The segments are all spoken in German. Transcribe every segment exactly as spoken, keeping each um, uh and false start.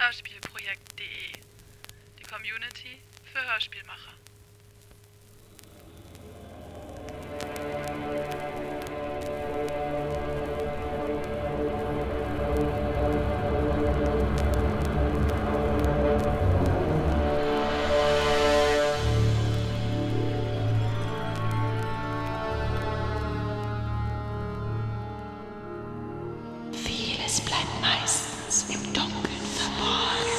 hörspielprojekt punkt de, die Community für Hörspielmacher. Vieles bleibt meistens im Dunkeln verborgen.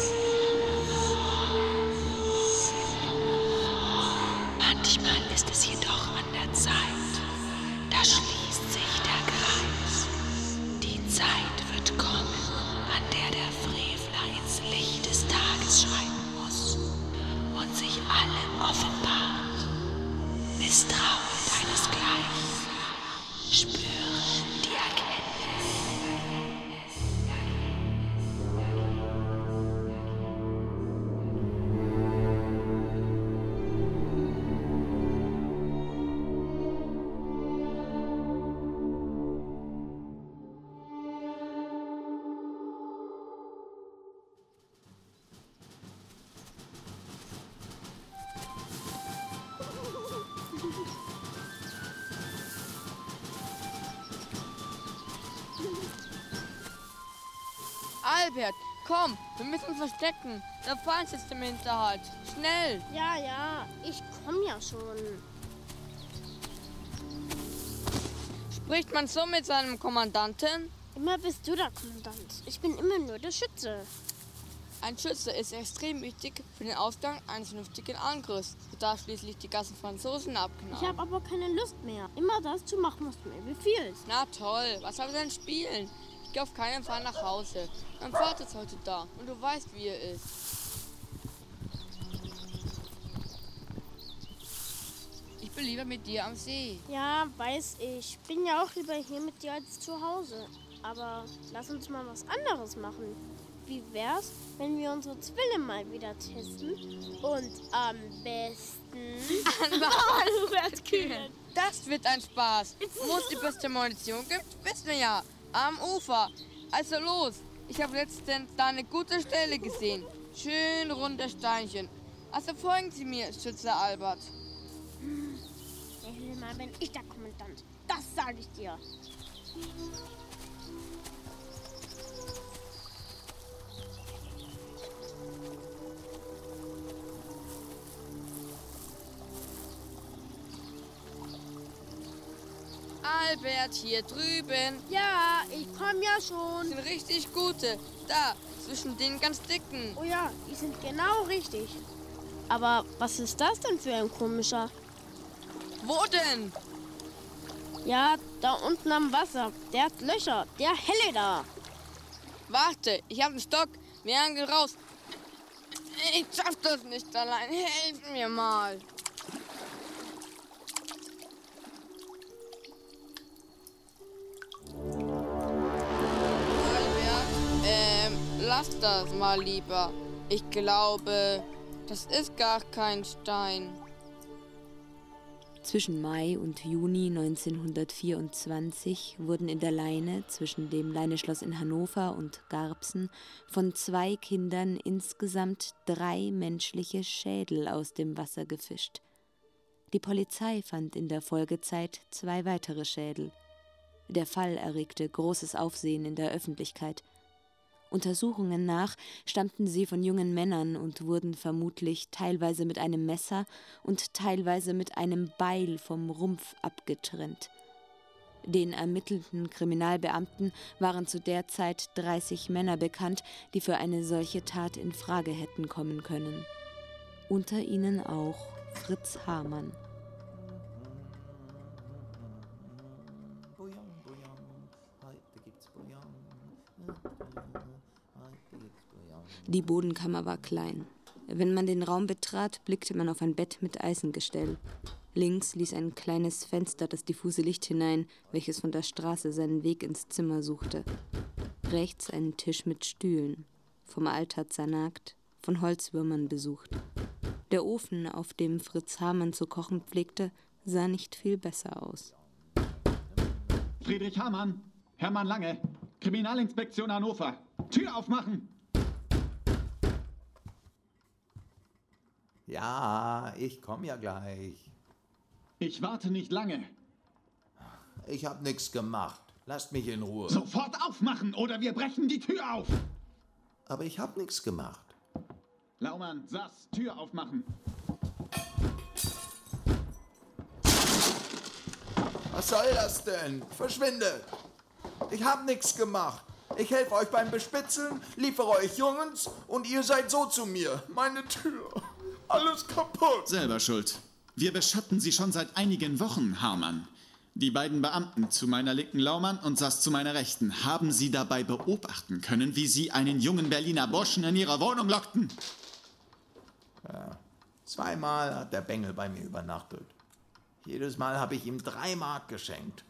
Manchmal ist es jedoch an der Zeit, da schließt sich der Kreis. Die Zeit wird kommen, an der der Frevler ins Licht des Tages schreiten muss und sich allem offenbart. Misstraue deinesgleichen, spüre die Erkenntnis. Albert, komm, wir müssen uns verstecken. Der Feind sitzt im Hinterhalt. Schnell! Ja, ja, ich komm ja schon. Spricht man so mit seinem Kommandanten? Immer bist du der Kommandant. Ich bin immer nur der Schütze. Ein Schütze ist extrem wichtig für den Ausgang eines vernünftigen Angriffs, da schließlich die ganzen Franzosen abknallen. Ich habe aber keine Lust mehr, immer das zu machen, was du mir befiehlst. Na toll, was soll denn spielen? Ich gehe auf keinen Fall nach Hause. Mein Vater ist heute da und du weißt, wie er ist. Ich bin lieber mit dir am See. Ja, weiß ich. Bin ja auch lieber hier mit dir als zu Hause. Aber lass uns mal was anderes machen. Wie wär's, wenn wir unsere Zwille mal wieder testen und am besten an Walrus-Kühen. Das wird ein Spaß. Wo es die beste Munition gibt, wissen wir ja. Am Ufer. Also los. Ich habe letztens da eine gute Stelle gesehen. Schön runde Steinchen. Also folgen Sie mir, Schütze Albert. Nächstes Mal bin ich der Kommandant. Das sage ich dir. Albert, hier drüben. Ja, ich komm ja schon. Sind richtig gute. Da, zwischen den ganz dicken. Oh ja, die sind genau richtig. Aber was ist das denn für ein komischer? Wo denn? Ja, da unten am Wasser. Der hat Löcher. Der helle da. Warte, ich habe einen Stock. Wir hangeln raus. Ich schaff das nicht allein. Helf mir mal. Lass das mal lieber. Ich glaube, das ist gar kein Stein. Zwischen Mai und Juni neunzehnhundertvierundzwanzig wurden in der Leine zwischen dem Leineschloss in Hannover und Garbsen von zwei Kindern insgesamt drei menschliche Schädel aus dem Wasser gefischt. Die Polizei fand in der Folgezeit zwei weitere Schädel. Der Fall erregte großes Aufsehen in der Öffentlichkeit. Untersuchungen nach stammten sie von jungen Männern und wurden vermutlich teilweise mit einem Messer und teilweise mit einem Beil vom Rumpf abgetrennt. Den ermittelnden Kriminalbeamten waren zu der Zeit dreißig Männer bekannt, die für eine solche Tat in Frage hätten kommen können. Unter ihnen auch Fritz Hamann. Die Bodenkammer war klein. Wenn man den Raum betrat, blickte man auf ein Bett mit Eisengestell. Links ließ ein kleines Fenster das diffuse Licht hinein, welches von der Straße seinen Weg ins Zimmer suchte. Rechts ein Tisch mit Stühlen, vom Alter zernagt, von Holzwürmern besucht. Der Ofen, auf dem Fritz Hamann zu kochen pflegte, sah nicht viel besser aus. Friedrich Hamann, Hermann Lange, Kriminalinspektion Hannover. Tür aufmachen! Ja, ich komme ja gleich. Ich warte nicht lange. Ich hab nichts gemacht. Lasst mich in Ruhe. Sofort aufmachen oder wir brechen die Tür auf. Aber ich hab nichts gemacht. Laumann, Sass, Tür aufmachen. Was soll das denn? Verschwindet! Ich hab nichts gemacht. Ich helfe euch beim Bespitzeln, liefere euch Jungens und ihr seid so zu mir. Meine Tür. Alles kaputt. Selber schuld. Wir beschatten Sie schon seit einigen Wochen, Hamann. Die beiden Beamten zu meiner linken Laumann und Sass zu meiner rechten haben Sie dabei beobachten können, wie Sie einen jungen Berliner Burschen in Ihrer Wohnung lockten. Ja, zweimal hat der Bengel bei mir übernachtet. Jedes Mal habe ich ihm drei Mark geschenkt.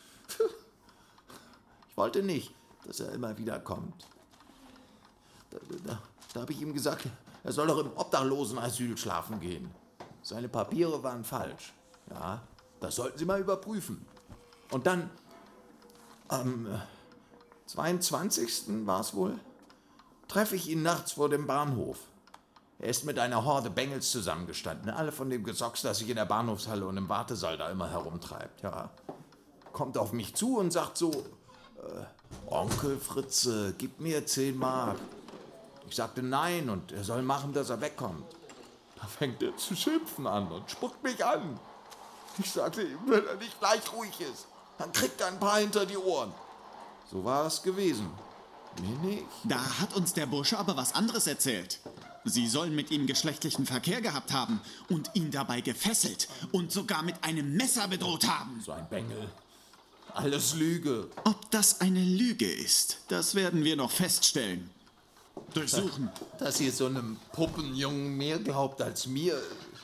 Ich wollte nicht, dass er immer wieder kommt. Da, da, da habe ich ihm gesagt, er soll doch im Obdachlosenasyl schlafen gehen. Seine Papiere waren falsch. Ja, das sollten Sie mal überprüfen. Und dann, am zweiundzwanzigsten war es wohl, treffe ich ihn nachts vor dem Bahnhof. Er ist mit einer Horde Bengels zusammengestanden. Alle von dem Gesocks, das sich in der Bahnhofshalle und im Wartesaal da immer herumtreibt. Ja. Kommt auf mich zu und sagt so, äh, Onkel Fritze, gib mir zehn Mark. Ich sagte nein und er soll machen, dass er wegkommt. Da fängt er zu schimpfen an und spuckt mich an. Ich sagte ihm, wenn er nicht gleich ruhig ist, dann kriegt er ein paar hinter die Ohren. So war es gewesen. Mir nicht. Da hat uns der Bursche aber was anderes erzählt. Sie sollen mit ihm geschlechtlichen Verkehr gehabt haben und ihn dabei gefesselt und sogar mit einem Messer bedroht haben. So ein Bengel. Alles Lüge. Ob das eine Lüge ist, das werden wir noch feststellen. Durchsuchen. Dass ihr so einem Puppenjungen mehr glaubt als mir.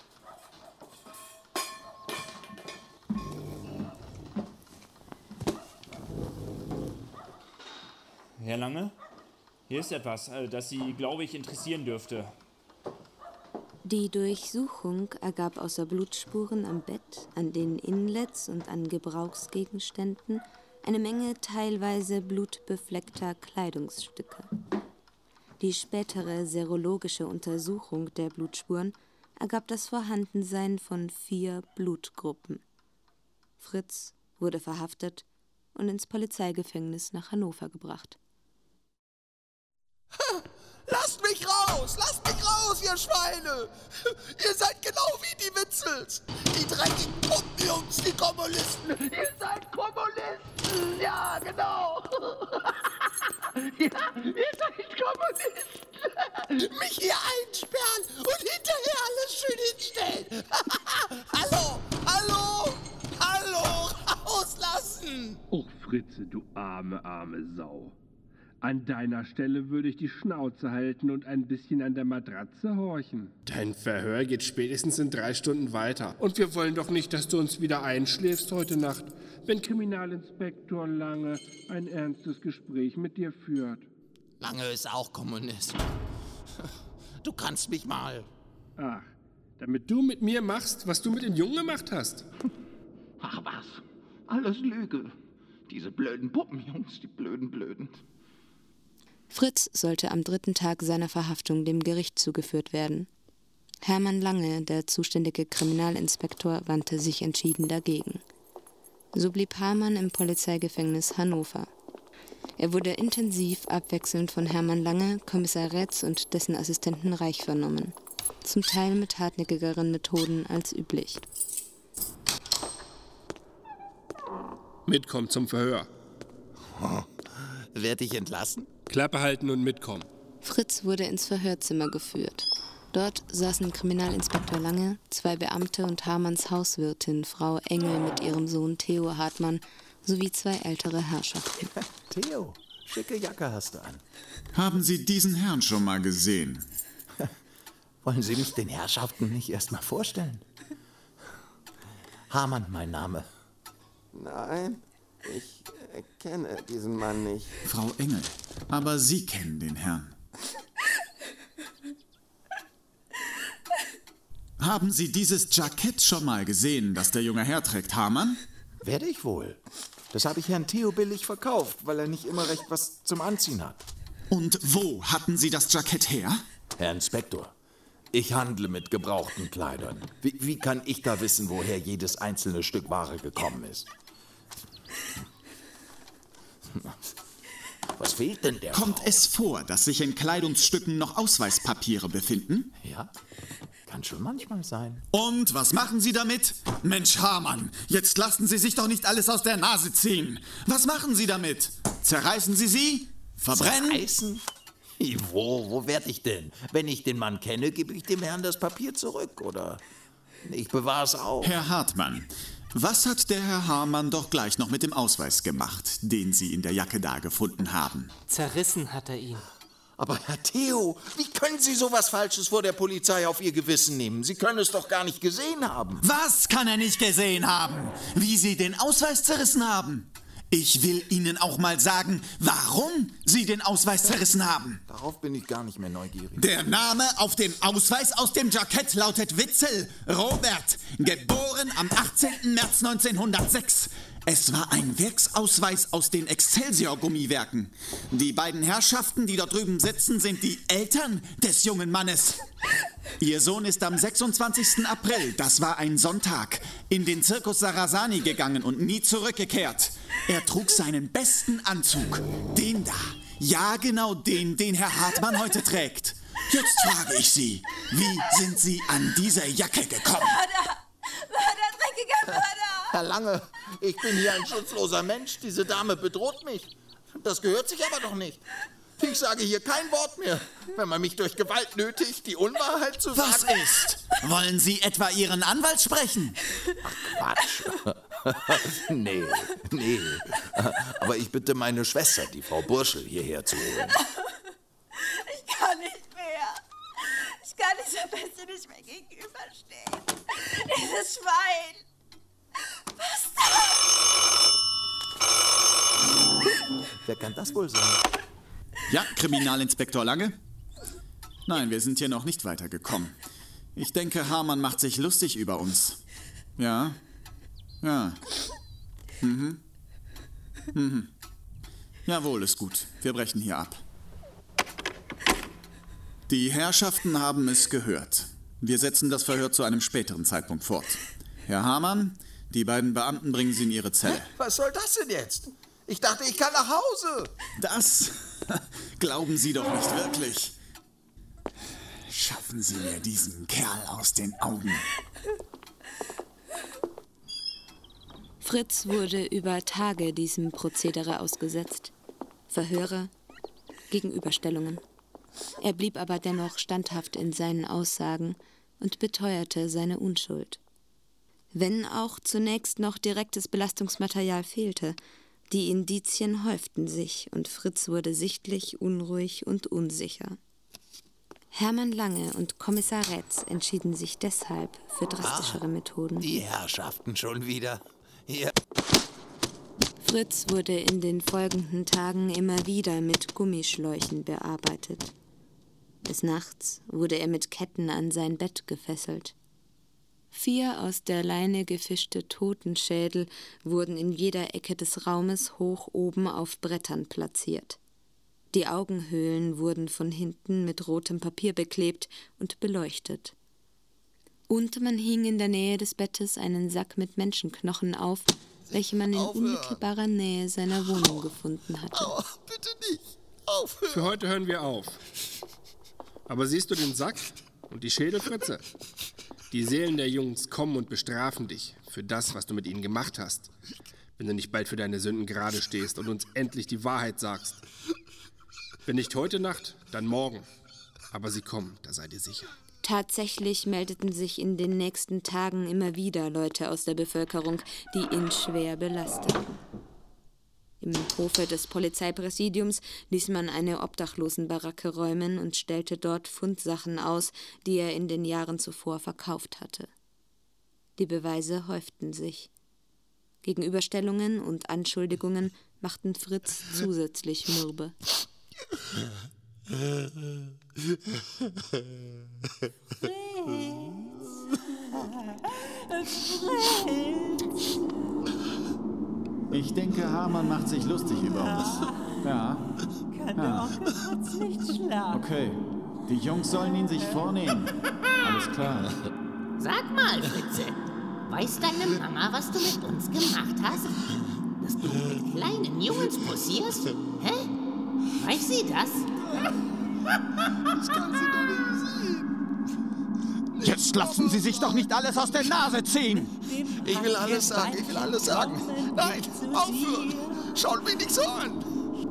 Herr Lange, hier ist etwas, das Sie, glaube ich, interessieren dürfte. Die Durchsuchung ergab außer Blutspuren am Bett, an den Inlets und an Gebrauchsgegenständen eine Menge teilweise blutbefleckter Kleidungsstücke. Die spätere serologische Untersuchung der Blutspuren ergab das Vorhandensein von vier Blutgruppen. Fritz wurde verhaftet und ins Polizeigefängnis nach Hannover gebracht. Lasst mich raus! Lasst mich raus, ihr Schweine! Ihr seid genau wie die Witzels! Die dreckigen Pumpenjungs, die Kommunisten! Ihr seid Kommunisten! Ja, genau! Ja, ihr seid Kommunisten! Mich hier einsperren und hinterher alles schön hinstellen! Hallo! Hallo! Hallo! Rauslassen! Och, Fritze, du arme, arme Sau. An deiner Stelle würde ich die Schnauze halten und ein bisschen an der Matratze horchen. Dein Verhör geht spätestens in drei Stunden weiter. Und wir wollen doch nicht, dass du uns wieder einschläfst heute Nacht. Wenn Kriminalinspektor Lange ein ernstes Gespräch mit dir führt. Lange ist auch Kommunist. Du kannst mich mal. Ach, damit du mit mir machst, was du mit dem Jungen gemacht hast. Ach was, alles Lüge. Diese blöden Puppenjungs, die blöden Blöden. Fritz sollte am dritten Tag seiner Verhaftung dem Gericht zugeführt werden. Hermann Lange, der zuständige Kriminalinspektor, wandte sich entschieden dagegen. So blieb Hamann im Polizeigefängnis Hannover. Er wurde intensiv abwechselnd von Hermann Lange, Kommissar Rätz und dessen Assistenten Reich vernommen, zum Teil mit hartnäckigeren Methoden als üblich. Mitkommen zum Verhör. Werd ich entlassen? Klappe halten und mitkommen. Fritz wurde ins Verhörzimmer geführt. Dort saßen Kriminalinspektor Lange, zwei Beamte und Hamanns Hauswirtin, Frau Engel mit ihrem Sohn Theo Hartmann, sowie zwei ältere Herrschaften. Theo, schicke Jacke hast du an. Haben Sie diesen Herrn schon mal gesehen? Wollen Sie mich den Herrschaften nicht erst mal vorstellen? Hamann, mein Name. Nein, ich äh, kenne diesen Mann nicht. Frau Engel, aber Sie kennen den Herrn. Haben Sie dieses Jackett schon mal gesehen, das der junge Herr trägt, Hamann? Werde ich wohl. Das habe ich Herrn Theo billig verkauft, weil er nicht immer recht was zum Anziehen hat. Und wo hatten Sie das Jackett her? Herr Inspektor, Ich handle mit gebrauchten Kleidern. Wie, wie kann ich da wissen, woher jedes einzelne Stück Ware gekommen ist? Was fehlt denn der Kommt Frau? es vor, dass sich in Kleidungsstücken noch Ausweispapiere befinden? Ja, kann schon manchmal sein. Und was machen Sie damit? Mensch, Hamann, jetzt lassen Sie sich doch nicht alles aus der Nase ziehen. Was machen Sie damit? Zerreißen Sie sie? Verbrennen? Zerreißen? Wo, wo werd ich denn? Wenn ich den Mann kenne, gebe ich dem Herrn das Papier zurück, oder? Ich bewahre es auf. Herr Hartmann, was hat der Herr Hamann doch gleich noch mit dem Ausweis gemacht, den Sie in der Jacke da gefunden haben? Zerrissen hat er ihn. Aber Herr Theo, wie können Sie sowas Falsches vor der Polizei auf Ihr Gewissen nehmen? Sie können es doch gar nicht gesehen haben. Was kann er nicht gesehen haben? Wie Sie den Ausweis zerrissen haben? Ich will Ihnen auch mal sagen, warum Sie den Ausweis zerrissen haben. Darauf bin ich gar nicht mehr neugierig. Der Name auf dem Ausweis aus dem Jackett lautet Witzel Robert, geboren am achtzehnten März neunzehnhundertsechs. Es war ein Werksausweis aus den Excelsior-Gummiwerken. Die beiden Herrschaften, die dort drüben sitzen, sind die Eltern des jungen Mannes. Ihr Sohn ist am sechsundzwanzigsten April, das war ein Sonntag, in den Zirkus Sarasani gegangen und nie zurückgekehrt. Er trug seinen besten Anzug, den da. Ja, genau den, den Herr Hartmann heute trägt. Jetzt frage ich Sie, wie sind Sie an diese Jacke gekommen? Mörder! Mörder, dreckiger Mörder! Herr Lange, ich bin hier ein schutzloser Mensch. Diese Dame bedroht mich. Das gehört sich aber doch nicht. Ich sage hier kein Wort mehr, wenn man mich durch Gewalt nötigt, die Unwahrheit zu sagen. Was ist? Wollen Sie etwa Ihren Anwalt sprechen? Ach, Quatsch. nee, nee. Aber ich bitte meine Schwester, die Frau Burschel, hierher zu holen. Ich kann nicht mehr. Ich kann dieser Bestie nicht mehr gegenüberstehen. Dieses Schwein. Was denn? Wer kann das wohl sein? Ja, Kriminalinspektor Lange? Nein, wir sind hier noch nicht weitergekommen. Ich denke, Hamann macht sich lustig über uns. Ja, ja. Mhm. Mhm. Jawohl, ist gut. Wir brechen hier ab. Die Herrschaften haben es gehört. Wir setzen das Verhör zu einem späteren Zeitpunkt fort. Herr Hamann, die beiden Beamten bringen Sie in Ihre Zelle. Was soll das denn jetzt? Ich dachte, ich kann nach Hause. Das glauben Sie doch nicht wirklich. Schaffen Sie mir diesen Kerl aus den Augen. Fritz wurde über Tage diesem Prozedere ausgesetzt. Verhöre, Gegenüberstellungen. Er blieb aber dennoch standhaft in seinen Aussagen und beteuerte seine Unschuld. Wenn auch zunächst noch direktes Belastungsmaterial fehlte, die Indizien häuften sich und Fritz wurde sichtlich unruhig und unsicher. Hermann Lange und Kommissar Rätz entschieden sich deshalb für drastischere Methoden. Die Herrschaften schon wieder. Hier. Fritz wurde in den folgenden Tagen immer wieder mit Gummischläuchen bearbeitet. Des Nachts wurde er mit Ketten an sein Bett gefesselt. Vier aus der Leine gefischte Totenschädel wurden in jeder Ecke des Raumes hoch oben auf Brettern platziert. Die Augenhöhlen wurden von hinten mit rotem Papier beklebt und beleuchtet. Und man hing in der Nähe des Bettes einen Sack mit Menschenknochen auf, welche man in unmittelbarer Nähe seiner Wohnung gefunden hatte. Oh, bitte nicht. Aufhören. Für heute hören wir auf. Aber siehst du den Sack und die Schädelfritze? Die Seelen der Jungs kommen und bestrafen dich für das, was du mit ihnen gemacht hast, wenn du nicht bald für deine Sünden gerade stehst und uns endlich die Wahrheit sagst. Wenn nicht heute Nacht, dann morgen. Aber sie kommen, da seid ihr sicher. Tatsächlich meldeten sich in den nächsten Tagen immer wieder Leute aus der Bevölkerung, die ihn schwer belasteten. Im Hofe des Polizeipräsidiums ließ man eine Obdachlosenbaracke räumen und stellte dort Fundsachen aus, die er in den Jahren zuvor verkauft hatte. Die Beweise häuften sich. Gegenüberstellungen und Anschuldigungen machten Fritz zusätzlich mürbe. Ich denke, Hamann macht sich lustig über uns. Ja. Kann der Onkel Fritz nicht schlafen? Okay. Die Jungs sollen ihn sich vornehmen. Alles klar. Sag mal, Fritze, weiß deine Mama, was du mit uns gemacht hast? Dass du mit kleinen Jungs posierst? Hä? Weiß sie das? Das kann sie doch nicht sehen. Jetzt lassen Sie sich doch nicht alles aus der Nase ziehen! Ich will alles sagen, ich will alles sagen. Nein, aufhören! Schaut mich nicht so an!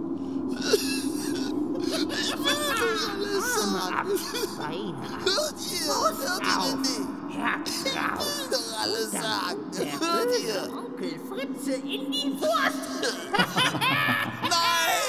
Ich will alles sagen! Hört ihr? Hört ihr denn nicht? Ich will doch alles sagen! Hört ihr? Onkel Fritze in die Wurst! Nein!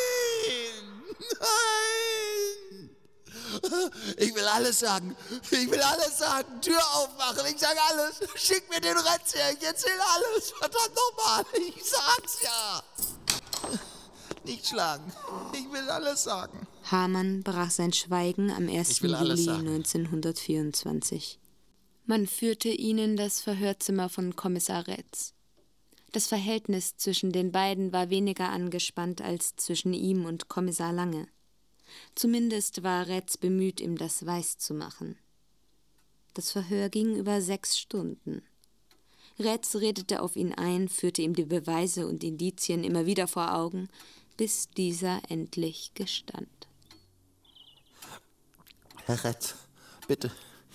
Ich will alles sagen. Ich will alles sagen. Tür aufmachen. Ich sag alles. Schick mir den Retz her. Ich erzähl alles. Verdammt nochmal. Ich sag's ja. Nicht schlagen. Ich will alles sagen. Hamann brach sein Schweigen am ersten Juli neunzehnhundertvierundzwanzig. Man führte ihn in das Verhörzimmer von Kommissar Retz. Das Verhältnis zwischen den beiden war weniger angespannt als zwischen ihm und Kommissar Lange. Zumindest war Retz bemüht, ihm das weiß zu machen. Das Verhör ging über sechs Stunden. Retz redete auf ihn ein, führte ihm die Beweise und Indizien immer wieder vor Augen, bis dieser endlich gestand. Herr Retz, bitte.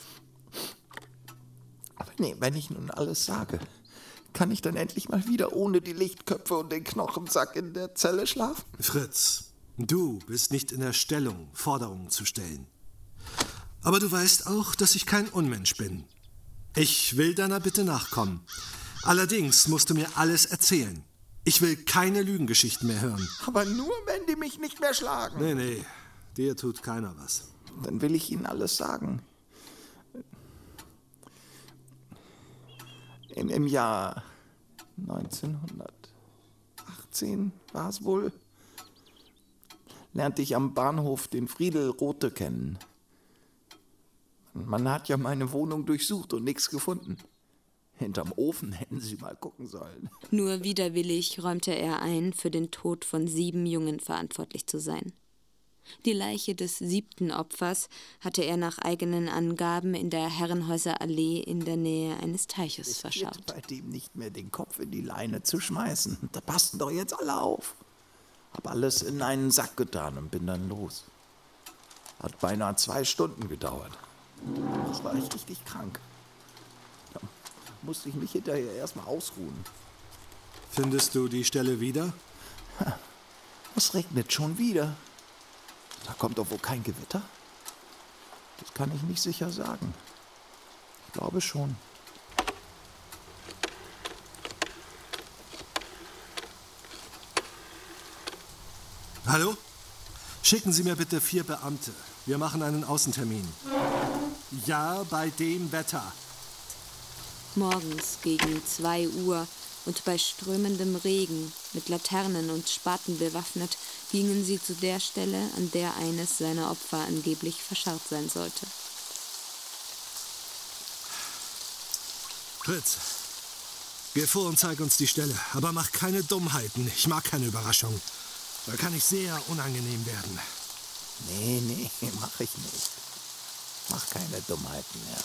Aber nee, wenn ich nun alles sage, kann ich dann endlich mal wieder ohne die Lichtköpfe und den Knochensack in der Zelle schlafen? Fritz, du bist nicht in der Stellung, Forderungen zu stellen. Aber du weißt auch, dass ich kein Unmensch bin. Ich will deiner Bitte nachkommen. Allerdings musst du mir alles erzählen. Ich will keine Lügengeschichten mehr hören. Aber nur, wenn die mich nicht mehr schlagen. Nee, nee, dir tut keiner was. Dann will ich Ihnen alles sagen. Im, im Jahr neunzehnhundertachtzehn war es wohl, lernte ich am Bahnhof den Friedel Rothe kennen. Man hat ja meine Wohnung durchsucht und nichts gefunden. Hinterm Ofen hätten Sie mal gucken sollen. Nur widerwillig räumte er ein, für den Tod von sieben Jungen verantwortlich zu sein. Die Leiche des siebten Opfers hatte er nach eigenen Angaben in der Herrenhäuser Allee in der Nähe eines Teiches Ich verscharrt. bei dem nicht mehr den Kopf in die Leine zu schmeißen. Da passten doch jetzt alle auf. Hab alles in einen Sack getan und bin dann los. Hat beinahe zwei Stunden gedauert. Das war ich richtig krank. Da musste ich mich hinterher erstmal ausruhen. Findest du die Stelle wieder? Es regnet schon wieder. Da kommt doch wohl kein Gewitter? Das kann ich nicht sicher sagen. Ich glaube schon. Hallo? Schicken Sie mir bitte vier Beamte. Wir machen einen Außentermin. Ja, bei dem Wetter. Morgens gegen zwei Uhr und bei strömendem Regen, mit Laternen und Spaten bewaffnet, gingen sie zu der Stelle, an der eines seiner Opfer angeblich verscharrt sein sollte. Fritz, geh vor und zeig uns die Stelle. Aber mach keine Dummheiten. Ich mag keine Überraschung. Da kann ich sehr unangenehm werden. Nee, nee, mach ich nicht. Mach keine Dummheiten mehr.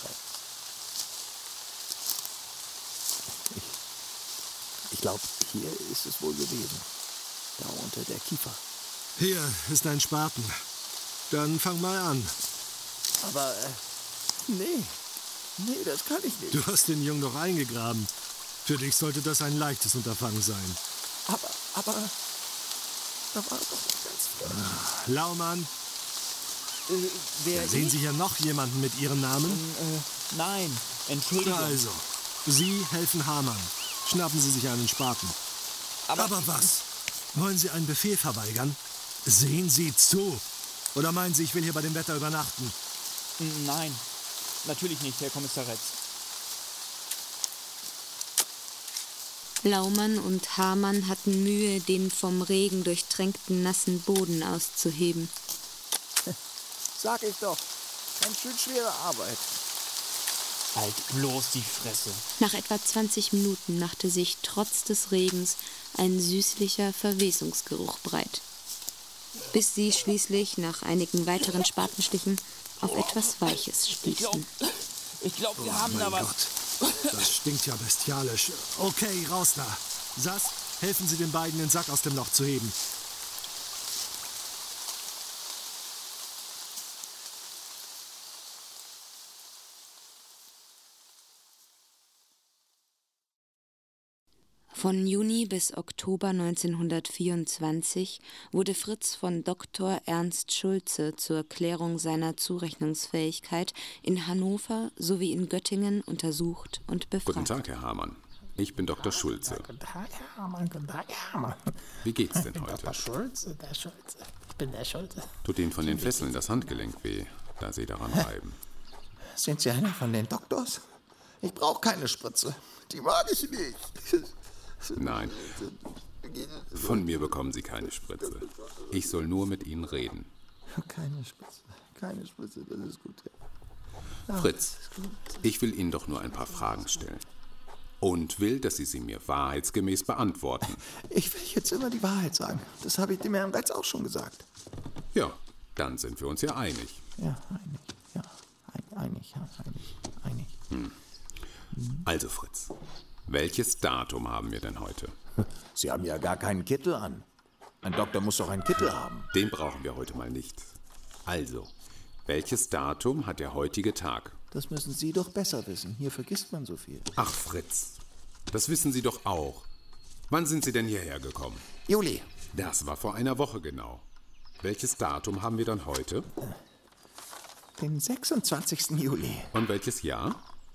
Ich, ich glaube, hier ist es wohl gewesen. Da unter der Kiefer. Hier ist ein Spaten. Dann fang mal an. Aber, äh, nee. Nee, das kann ich nicht. Du hast den Jungen doch eingegraben. Für dich sollte das ein leichtes Unterfangen sein. Aber, aber, da war doch nicht ganz frisch. Ah, Laumann. Äh, wer Sehen ich? Sie hier noch jemanden mit Ihrem Namen? Äh, nein, Entschuldigung. Also, Sie helfen Hamann. Schnappen Sie sich einen Spaten. Aber, Aber was? Wollen Sie einen Befehl verweigern? Sehen Sie zu. Oder meinen Sie, ich will hier bei dem Wetter übernachten? Nein, natürlich nicht, Herr Kommissar Retz. Laumann und Hamann hatten Mühe, den vom Regen durchtränkten nassen Boden auszuheben. Sag ich doch. Ganz schön schwere Arbeit. Halt bloß die Fresse. Nach etwa zwanzig Minuten machte sich trotz des Regens ein süßlicher Verwesungsgeruch breit. bis sie schließlich nach einigen weiteren Spatenstichen auf etwas Weiches stießen. Ich glaube, wir Oh haben mein da was. Gott, das stinkt ja bestialisch. Okay, raus da. Sass, helfen Sie den beiden, den Sack aus dem Loch zu heben. Von Juni bis Oktober neunzehnhundertvierundzwanzig wurde Fritz von Doktor Ernst Schulze zur Klärung seiner Zurechnungsfähigkeit in Hannover sowie in Göttingen untersucht und befragt. Guten Tag, Herr Hamann. Ich bin Doktor Schulze. Guten Tag, Herr Hamann. Guten Tag, Herr Hamann. Wie geht's denn Ich bin heute? Doktor Schulze, der Schulze. Ich bin der Schulze. Tut Ihnen von den Fesseln das Handgelenk weh, da Sie daran reiben? Sind Sie einer von den Doktors? Ich brauche keine Spritze. Die mag ich nicht. Nein. Von mir bekommen Sie keine Spritze. Ich soll nur mit Ihnen reden. Keine Spritze. Keine Spritze, das ist gut. Ja. Fritz, ich will Ihnen doch nur ein paar Fragen stellen. Und will, dass Sie sie mir wahrheitsgemäß beantworten. Ich will jetzt immer die Wahrheit sagen. Das habe ich dem Herrn Retz auch schon gesagt. Ja, dann sind wir uns ja einig. Ja, einig. Ja, ein, einig, ja, einig, einig. Hm. Also Fritz, welches Datum haben wir denn heute? Sie haben ja gar keinen Kittel an. Ein Doktor muss doch einen Kittel haben. Den brauchen wir heute mal nicht. Also, welches Datum hat der heutige Tag? Das müssen Sie doch besser wissen. Hier vergisst man so viel. Ach Fritz, das wissen Sie doch auch. Wann sind Sie denn hierher gekommen? Juli. Das war vor einer Woche genau. Welches Datum haben wir dann heute? Den sechsundzwanzigsten Juli. Und welches Jahr?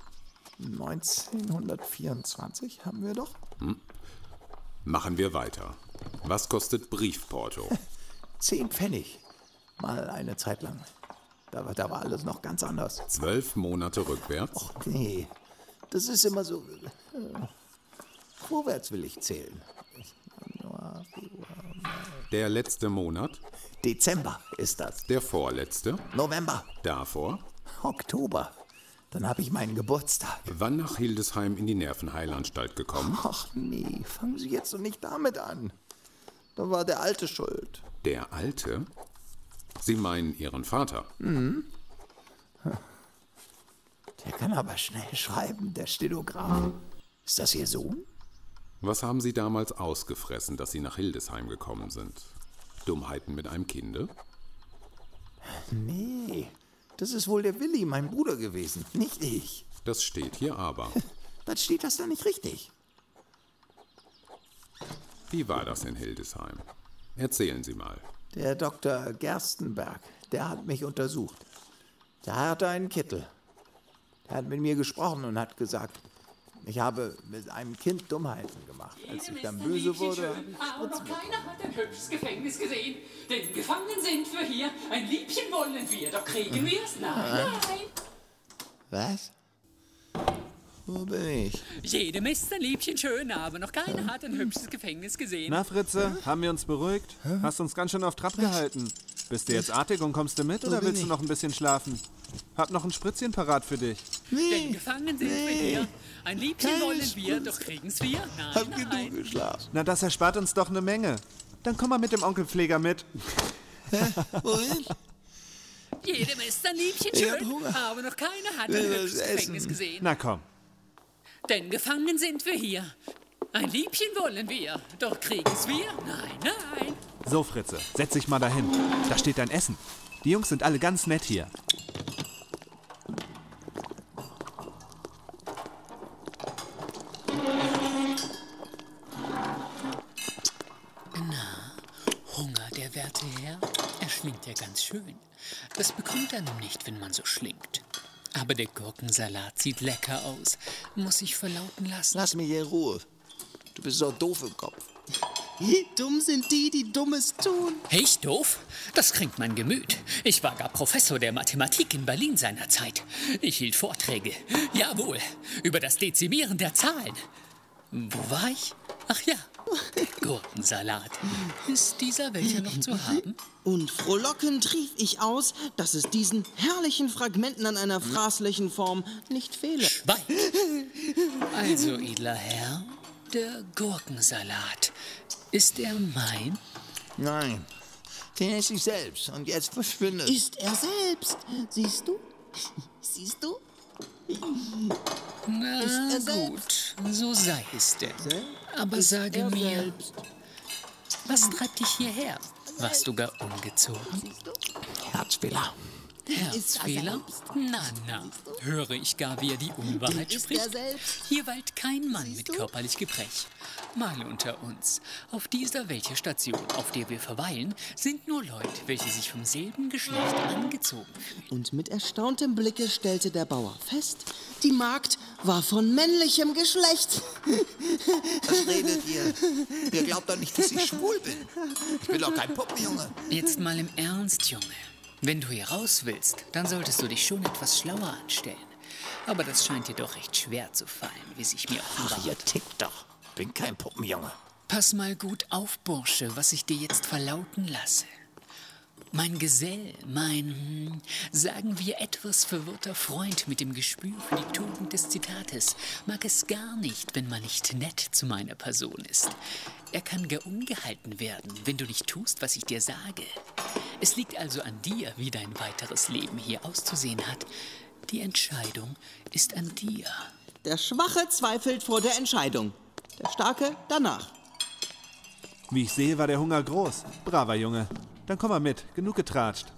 neunzehnhundertvierundzwanzig haben wir doch. Hm. Machen wir weiter. Was kostet Briefporto? Zehn Pfennig. Mal eine Zeit lang. Da war, da war alles noch ganz anders. Zwölf Monate rückwärts? Och, nee. Das ist immer so. Äh, vorwärts will ich zählen. Januar, Februar, Der letzte Monat? Dezember ist das. Der vorletzte? November. Davor? Oktober. Dann habe ich meinen Geburtstag. Wann nach Hildesheim in die Nervenheilanstalt gekommen? Ach nee, fangen Sie jetzt doch nicht damit an. Da war der Alte schuld. Der Alte? Sie meinen Ihren Vater? Mhm. Der kann aber schnell schreiben, der Stenograf. Ist das Ihr Sohn? Was haben Sie damals ausgefressen, dass Sie nach Hildesheim gekommen sind? Dummheiten mit einem Kinde? Nee, das ist wohl der Willi, mein Bruder gewesen, nicht ich. Das steht hier aber. Dann steht das da nicht richtig. Wie war das in Hildesheim? Erzählen Sie mal. Der Doktor Gerstenberg, der hat mich untersucht. Der hatte einen Kittel. Der hat mit mir gesprochen und hat gesagt, ich habe mit einem Kind Dummheiten gemacht. Als ich dann böse wurde, aber noch keiner hat ein hübsches Gefängnis gesehen. Denn gefangen sind wir hier. Ein Liebchen wollen wir, doch kriegen wir es? Nein, nein. Was? Wo bin ich? Jedem ist ein Liebchen schön, aber noch keiner hat ein hübsches Gefängnis gesehen. Na, Fritze, haben wir uns beruhigt? Hast uns ganz schön auf Trab gehalten. Bist du jetzt artig und kommst du mit oder willst du noch ein bisschen schlafen? Hab noch ein Spritzchen parat für dich. Nee, denn gefangen sind nee. wir hier. Ein Liebchen Keine wollen wir, doch kriegen's wir? Nein, Hab nein. genug geschlafen. Na, das erspart uns doch eine Menge. Dann komm mal mit dem Onkelpfleger mit. Hä? Wohin? Jedem ist ein Liebchen Ich schön, aber noch keiner hat ein hübsches Gefängnis gesehen. Na komm. Denn gefangen sind wir hier. Ein Liebchen wollen wir, doch kriegen's wir? Nein, nein. So, Fritze, setz dich mal dahin. Da steht dein Essen. Die Jungs sind alle ganz nett hier. Na, Hunger, der werte Herr? Er schlingt ja ganz schön. Das bekommt er nun nicht, wenn man so schlingt. Aber der Gurkensalat sieht lecker aus. Muss ich verlauten lassen. Lass mich in Ruhe. Du bist so doof im Kopf. Wie dumm sind die, die Dummes tun? Ich doof? Das kränkt mein Gemüt. Ich war gar Professor der Mathematik in Berlin seinerzeit. Ich hielt Vorträge, jawohl, über das Dezimieren der Zahlen. Wo war ich? Ach ja, Gurkensalat. Ist dieser welcher noch zu haben? Und frohlockend rief ich aus, dass es diesen herrlichen Fragmenten an einer fraßlichen Form nicht fehle. Schweig! Also, edler Herr, der Gurkensalat. Ist er mein? Nein, Den ist ich selbst und jetzt verschwindet. Ist er selbst. Siehst du? Siehst du? Na Ist er gut, so sei es denn. Aber sage mir, selbst. was treibt dich hierher? Warst du gar ungezogen? Herzfehler. Herzfehler? Na, na, höre ich gar, wie er die Unwahrheit Ist spricht? er selbst. Hier weilt kein Mann mit körperlich Gebrech. Mal unter uns. Auf dieser Wäldcherstation, auf der wir verweilen, sind nur Leute, welche sich vom selben Geschlecht angezogen fühlen. Und mit erstauntem Blicke stellte der Bauer fest, die Magd war von männlichem Geschlecht. Was redet ihr? Ihr glaubt doch nicht, dass ich schwul bin. Ich bin doch kein Puppenjunge. Jetzt mal im Ernst, Junge. Wenn du hier raus willst, dann solltest du dich schon etwas schlauer anstellen. Aber das scheint dir doch recht schwer zu fallen, wie sich mir offenbart. Ach, ihr tickt doch. Bin kein Puppenjunge. Pass mal gut auf, Bursche, was ich dir jetzt verlauten lasse. Mein Gesell, mein, hm, sagen wir, etwas verwirrter Freund mit dem Gespür für die Tugend des Zitates mag es gar nicht, wenn man nicht nett zu meiner Person ist. Er kann gar ungehalten werden, wenn du nicht tust, was ich dir sage. Es liegt also an dir, wie dein weiteres Leben hier auszusehen hat. Die Entscheidung ist an dir. Der Schwache zweifelt vor der Entscheidung. Der Starke danach. Wie ich sehe, war der Hunger groß. Braver Junge. Dann komm mal mit. Genug getratscht.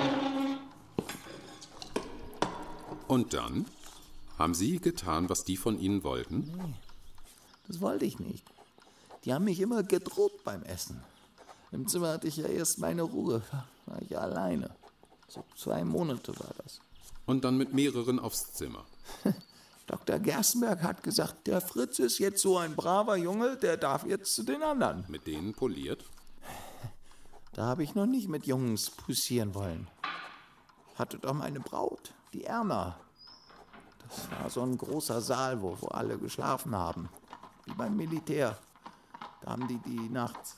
Und dann? Haben Sie getan, was die von Ihnen wollten? Nee, das wollte ich nicht. Die haben mich immer gedroht beim Essen. Im Zimmer hatte ich ja erst meine Ruhe. War ich ja alleine. So zwei Monate war das. Und dann mit mehreren aufs Zimmer. Doktor Gerstenberg hat gesagt, der Fritz ist jetzt so ein braver Junge, der darf jetzt zu den anderen. Mit denen poliert? Da habe ich noch nicht mit Jungs poussieren wollen. Hatte doch meine Braut, die Erna. Das war so ein großer Saal, wo, wo alle geschlafen haben. Wie beim Militär. Da haben die die nachts...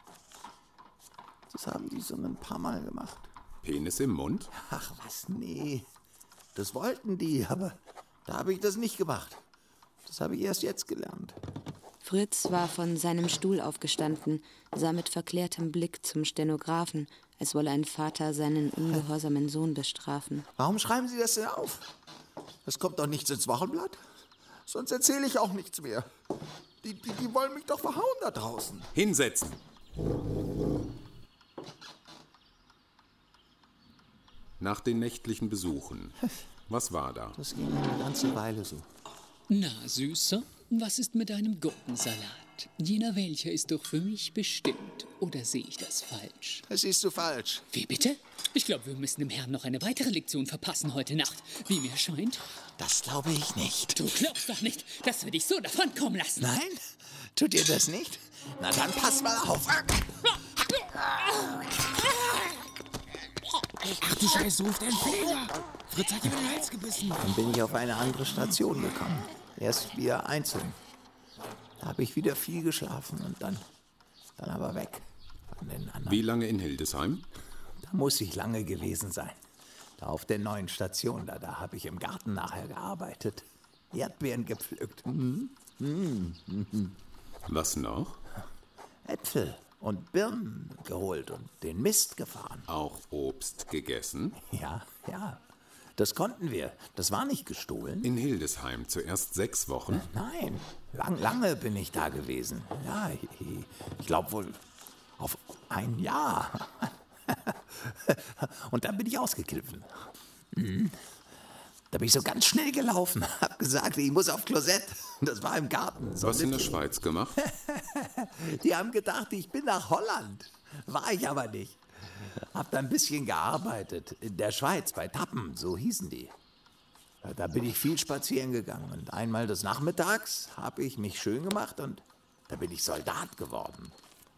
Das haben die so ein paar Mal gemacht. Penis im Mund? Ach was, nee. Das wollten die, aber da habe ich das nicht gemacht. Das habe ich erst jetzt gelernt. Fritz war von seinem Stuhl aufgestanden, sah mit verklärtem Blick zum Stenografen, als wolle ein Vater seinen ungehorsamen Sohn bestrafen. Warum schreiben Sie das denn auf? Das kommt doch nichts ins Wochenblatt. Sonst erzähle ich auch nichts mehr. Die, die, die wollen mich doch verhauen da draußen. Hinsetzen! Nach den nächtlichen Besuchen. Was war da? Das ging eine ganze Weile so. Na, Süßer, was ist mit deinem Gurkensalat? Jener welcher ist doch für mich bestimmt. Oder sehe ich das falsch? Das siehst du falsch. Wie bitte? Ich glaube, wir müssen dem Herrn noch eine weitere Lektion verpassen heute Nacht. Wie mir scheint. Das glaube ich nicht. Du glaubst doch nicht, dass wir dich so davonkommen lassen. Nein? Tut ihr das nicht? Na dann pass mal auf. Ach du Scheiße, ruft ein Fehler. Fritz hat ihm in den Hals gebissen. Dann bin ich auf eine andere Station gekommen. Erst wieder einzeln. Da habe ich wieder viel geschlafen und dann, dann aber weg von den anderen. Wie lange in Hildesheim? Da muss ich lange gewesen sein. Da auf der neuen Station, da, da habe ich im Garten nachher gearbeitet. Erdbeeren gepflückt. Mhm. Mhm. Mhm. Was noch? Äpfel und Birnen geholt und den Mist gefahren. Auch Obst gegessen? Ja, ja. Das konnten wir. Das war nicht gestohlen. In Hildesheim zuerst sechs Wochen? Nein, lang, lange bin ich da gewesen. Ja, ich, ich glaube wohl auf ein Jahr. Und dann bin ich ausgekliffen. Mhm. Da bin ich so ganz schnell gelaufen, hab gesagt, ich muss auf Klosett. Das war im Garten. So Was in der Schweiz gemacht? Die haben gedacht, ich bin nach Holland. War ich aber nicht. Hab da ein bisschen gearbeitet. In der Schweiz, bei Tappen, so hießen die. Da bin ich viel spazieren gegangen. Und einmal des Nachmittags habe ich mich schön gemacht und da bin ich Soldat geworden.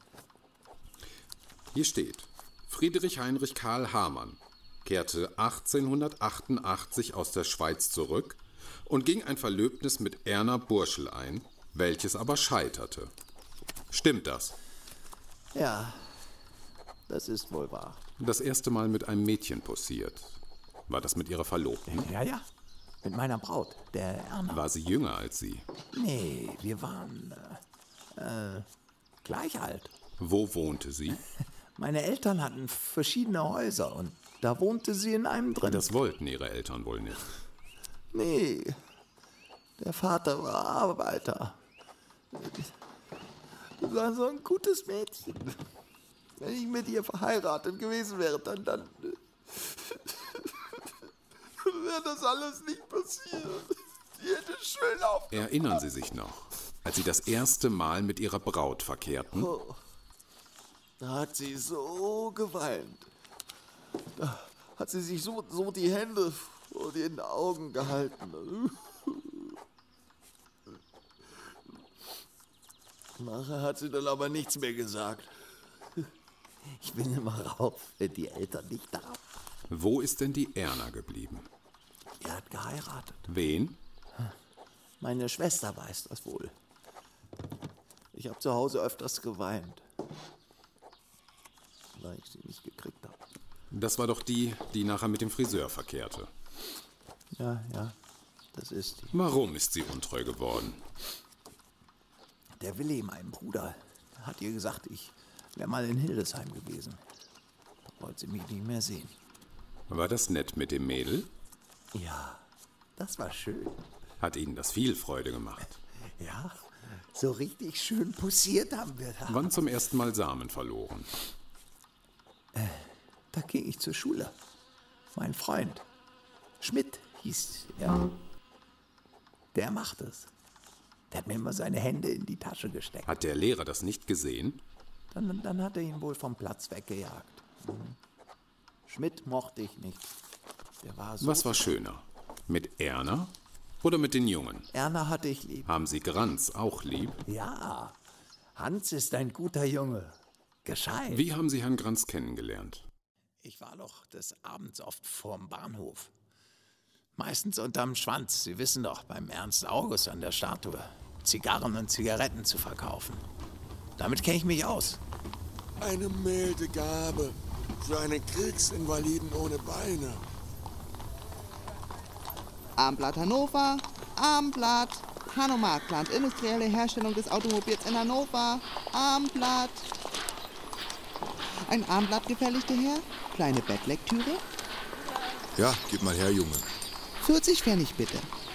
Hier steht, Friedrich Heinrich Karl Hamann kehrte achtzehnhundertachtundachtzig aus der Schweiz zurück und ging ein Verlöbnis mit Erna Burschel ein, welches aber scheiterte. Stimmt das? Ja, das ist wohl wahr. Das erste Mal mit einem Mädchen posiert. War das mit Ihrer Verlobten? Ja, ja, mit meiner Braut, der Erna. War sie jünger als Sie? Nee, wir waren äh, äh, gleich alt. Wo wohnte sie? Meine Eltern hatten verschiedene Häuser und da wohnte sie in einem drin. Das wollten ihre Eltern wohl nicht. Nee, der Vater war Arbeiter. Das war so ein gutes Mädchen. Wenn ich mit ihr verheiratet gewesen wäre, dann, dann wäre das alles nicht passiert. Die hätte schön auf. Erinnern Sie sich noch, als Sie das erste Mal mit Ihrer Braut verkehrten? Oh, da hat sie so geweint. Da hat sie sich so, so die Hände vor den Augen gehalten. Nachher hat sie dann aber nichts mehr gesagt. Ich bin immer rauf, wenn die Eltern nicht da sind. Wo ist denn die Erna geblieben? Er hat geheiratet. Wen? Meine Schwester weiß das wohl. Ich habe zu Hause öfters geweint, weil ich sie nicht gekriegt habe. Das war doch die, die nachher mit dem Friseur verkehrte. Ja, ja, das ist die. Warum ist sie untreu geworden? Der Willi, mein Bruder, hat ihr gesagt, ich wäre mal in Hildesheim gewesen. Da wollte sie mich nicht mehr sehen. War das nett mit dem Mädel? Ja, das war schön. Hat Ihnen das viel Freude gemacht? Ja, so richtig schön poussiert haben wir da. Wann zum ersten Mal Samen verloren? Äh, da ging ich zur Schule. Mein Freund, Schmidt hieß er. Der macht es. Der hat mir immer seine Hände in die Tasche gesteckt. Hat der Lehrer das nicht gesehen? Dann, dann hat er ihn wohl vom Platz weggejagt. Mhm. Schmidt mochte ich nicht. Der war so. Was war schöner? Mit Erna oder mit den Jungen? Erna hatte ich lieb. Haben Sie Granz auch lieb? Ja, Hans ist ein guter Junge. Gescheit. Wie haben Sie Herrn Granz kennengelernt? Ich war doch des Abends oft vorm Bahnhof. Meistens unterm Schwanz, Sie wissen doch, beim Ernst August an der Statue. Zigarren und Zigaretten zu verkaufen. Damit kenne ich mich aus. Eine milde Gabe für einen Kriegsinvaliden ohne Beine. Armblatt Hannover, Armblatt, Hanomag-Plant, industrielle Herstellung des Automobils in Hannover, Armblatt. Ein Armblatt, gefälligter Herr? Kleine Bettlektüre? Ja, gib mal her, Junge. vierzig Pfennig bitte.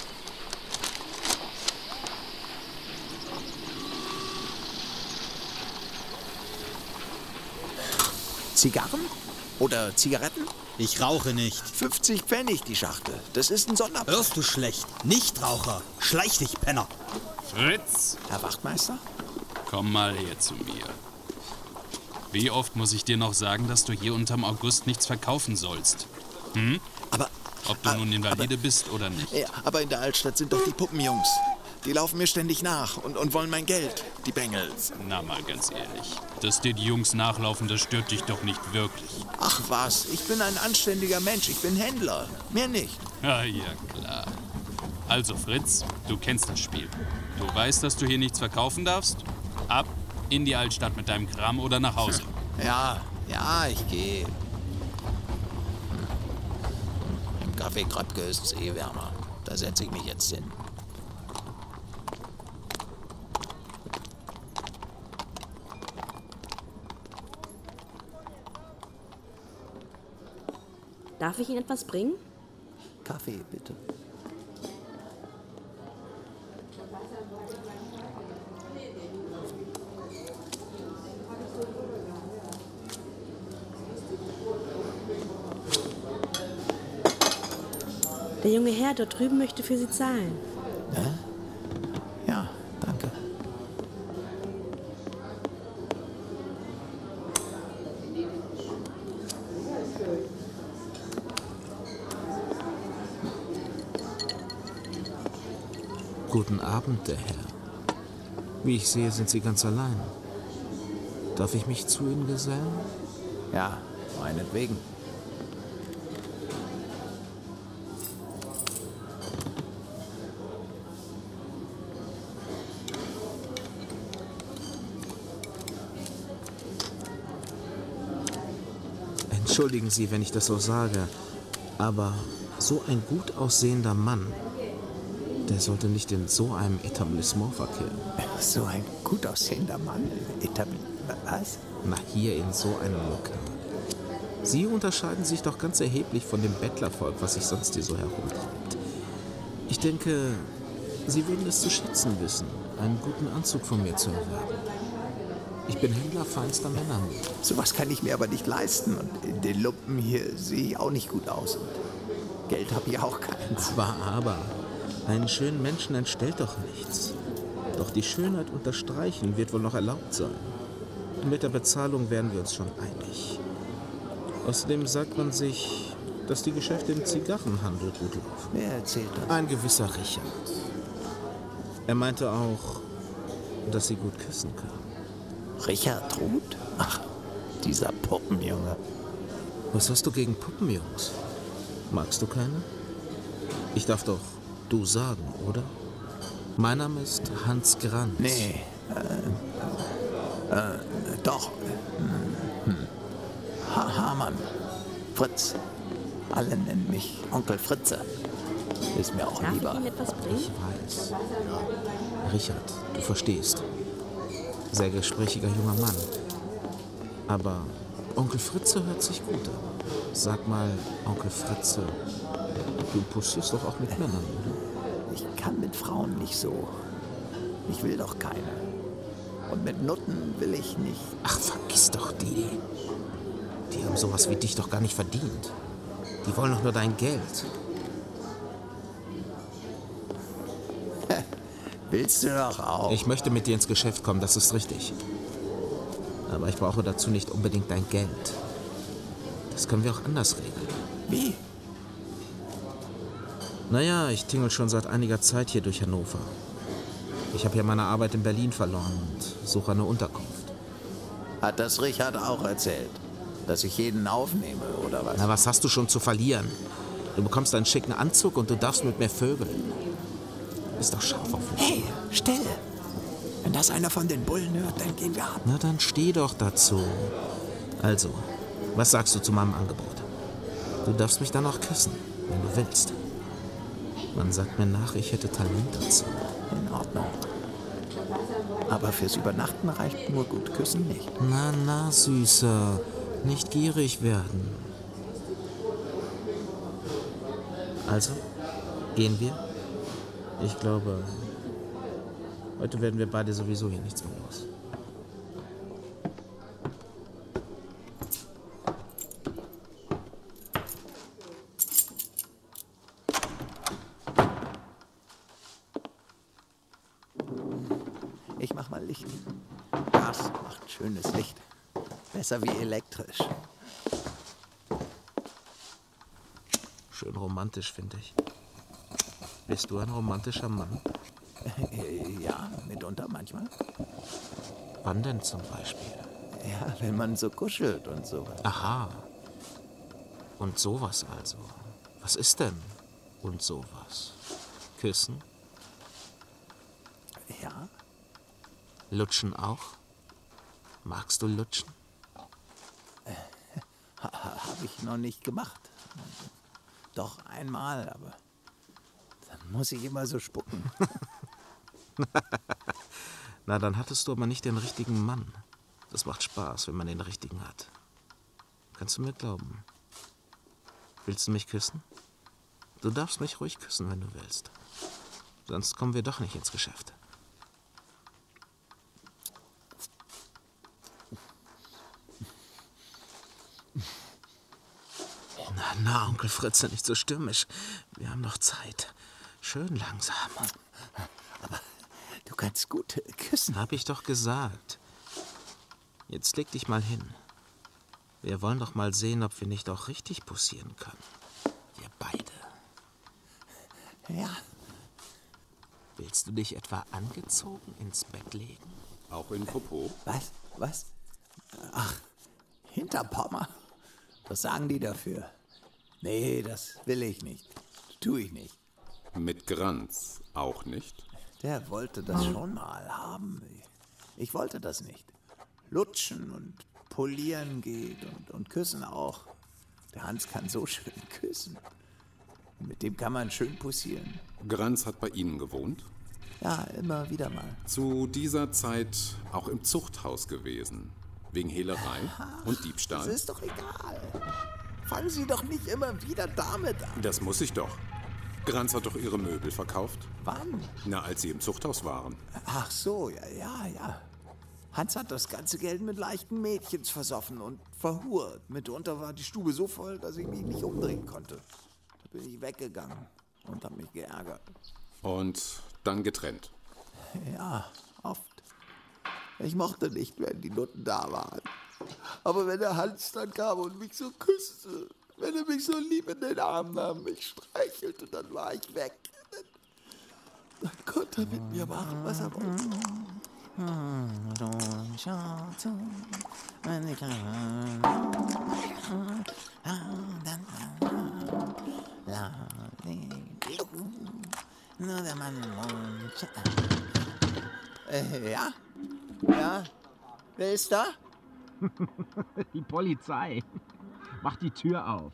Zigarren? Oder Zigaretten? Ich rauche nicht. fünfzig Pfennig die Schachtel. Das ist ein Sonderpreis. Hörst du schlecht? Nichtraucher. Schleich dich, Penner. Fritz! Herr Wachtmeister? Komm mal her zu mir. Wie oft muss ich dir noch sagen, dass du hier unterm August nichts verkaufen sollst? Hm? Aber... Ob du nun Invalide aber, bist oder nicht. Ja, aber in der Altstadt sind doch die Puppenjungs. Die laufen mir ständig nach und, und wollen mein Geld, die Bengels. Na mal ganz ehrlich, dass dir die Jungs nachlaufen, das stört dich doch nicht wirklich. Ach was, ich bin ein anständiger Mensch, ich bin Händler, mehr nicht. Ja, ja, klar. Also Fritz, du kennst das Spiel. Du weißt, dass du hier nichts verkaufen darfst? Ab in die Altstadt mit deinem Kram oder nach Hause. Ja, ja, ich gehe. Im Café Kröpke ist es eh wärmer. Da setze ich mich jetzt hin. Darf ich Ihnen etwas bringen? Kaffee, bitte. Der junge Herr dort drüben möchte für Sie zahlen. Ja, ja, danke. Guten Abend, der Herr. Wie ich sehe, sind Sie ganz allein. Darf ich mich zu Ihnen gesellen? Ja, meinetwegen. Entschuldigen Sie, wenn ich das so sage, aber so ein gut aussehender Mann, der sollte nicht in so einem Etablissement verkehren. So ein gut aussehender Mann? Etabli Was? Na, hier in so einem Lokal. Sie unterscheiden sich doch ganz erheblich von dem Bettlervolk, was sich sonst hier so herumtreibt. Ich denke, Sie würden es zu schätzen wissen, einen guten Anzug von mir zu erwerben. Ich bin Händler feinster Männer. Sowas kann ich mir aber nicht leisten. Und in den Lumpen hier sehe ich auch nicht gut aus. Und Geld habe ich auch keins. Aber, aber, einen schönen Menschen entstellt doch nichts. Doch die Schönheit unterstreichen wird wohl noch erlaubt sein. Mit der Bezahlung wären wir uns schon einig. Außerdem sagt man sich, dass die Geschäfte im Zigarrenhandel gut laufen. Wer erzählt das? Ein gewisser Richard. Er meinte auch, dass Sie gut küssen können. Richard Ruth? Ach, dieser Puppenjunge. Was hast du gegen Puppenjungs? Magst du keine? Ich darf doch du sagen, oder? Mein Name ist Hans Granz. Nee, äh, äh, doch. Hm. Ha Hamann. Fritz. Alle nennen mich Onkel Fritze. Ist mir auch Darf lieber. ich Ihnen etwas bringen? Ich weiß. Richard, du verstehst. Sehr gesprächiger junger Mann. Aber Onkel Fritze hört sich gut an. Sag mal, Onkel Fritze, du pussierst doch auch mit Männern, oder? Ich kann mit Frauen nicht so. Ich will doch keine. Und mit Nutten will ich nicht. Ach, vergiss doch die. Die haben sowas wie dich doch gar nicht verdient. Die wollen doch nur dein Geld. Willst du doch auch? Ich möchte mit dir ins Geschäft kommen, das ist richtig. Aber ich brauche dazu nicht unbedingt dein Geld. Das können wir auch anders regeln. Wie? Naja, ich tingel schon seit einiger Zeit hier durch Hannover. Ich habe ja meine Arbeit in Berlin verloren und suche eine Unterkunft. Hat das Richard auch erzählt? Dass ich jeden aufnehme, oder was? Na, was hast du schon zu verlieren? Du bekommst einen schicken Anzug und du darfst mit mir vögeln. Ist doch scharf auf mich. Hey, still! Wenn das einer von den Bullen hört, dann gehen wir ab. Na, dann steh doch dazu. Also, was sagst du zu meinem Angebot? Du darfst mich dann auch küssen, wenn du willst. Man sagt mir nach, ich hätte Talent dazu. In Ordnung. Aber fürs Übernachten reicht nur gut küssen nicht. Na, na, Süßer. Nicht gierig werden. Also, gehen wir? Ich glaube, heute werden wir beide sowieso hier nichts mehr los. Ich mach mal Licht. Das macht schönes Licht. Besser wie elektrisch. Schön romantisch, finde ich. Bist du ein romantischer Mann? Ja, mitunter manchmal. Wann denn zum Beispiel? Ja, wenn man so kuschelt und sowas. Aha. Und sowas also. Was ist denn und sowas? Küssen? Ja. Lutschen auch? Magst du lutschen? Ha, Habe ich noch nicht gemacht. Doch einmal, aber dann muss ich immer so spucken. Na, dann hattest du aber nicht den richtigen Mann. Das macht Spaß, wenn man den richtigen hat. Kannst du mir glauben? Willst du mich küssen? Du darfst mich ruhig küssen, wenn du willst. Sonst kommen wir doch nicht ins Geschäft. Na, na, Onkel Fritze, nicht so stürmisch. Wir haben noch Zeit. Schön langsam. Aber du kannst gut küssen. Hab ich doch gesagt. Jetzt leg dich mal hin. Wir wollen doch mal sehen, ob wir nicht auch richtig pussieren können. Wir beide. Ja. Willst du dich etwa angezogen ins Bett legen? Auch in Popo? Was? Was? Ach, Hinterpommer. Was sagen die dafür? Nee, das will ich nicht. Tu ich nicht. Mit Granz auch nicht? Der wollte das schon mal haben. Ich wollte das nicht. Lutschen und polieren geht und, und küssen auch. Der Hans kann so schön küssen. Mit dem kann man schön pussieren. Granz hat bei Ihnen gewohnt? Ja, immer wieder mal. Zu dieser Zeit auch im Zuchthaus gewesen. Wegen Hehlerei und Diebstahl. Das ist doch egal. Fangen Sie doch nicht immer wieder damit an. Das muss ich doch. Granz hat doch ihre Möbel verkauft. Wann? Na, als sie im Zuchthaus waren. Ach so, ja, ja, ja. Hans hat das ganze Geld mit leichten Mädchens versoffen und verhurt. Mitunter war die Stube so voll, dass ich mich nicht umdrehen konnte. Da bin ich weggegangen und hab mich geärgert. Und dann getrennt. Ja, oft. Ich mochte nicht, wenn die Nutten da waren. Aber wenn der Hans dann kam und mich so küsste, wenn er mich so lieb in den Arm nahm, mich streichelte, dann war ich weg. Dann konnte er mit mir machen, was er wollte. Äh, ja? Ja? Wer ist da? Die Polizei. Mach die Tür auf.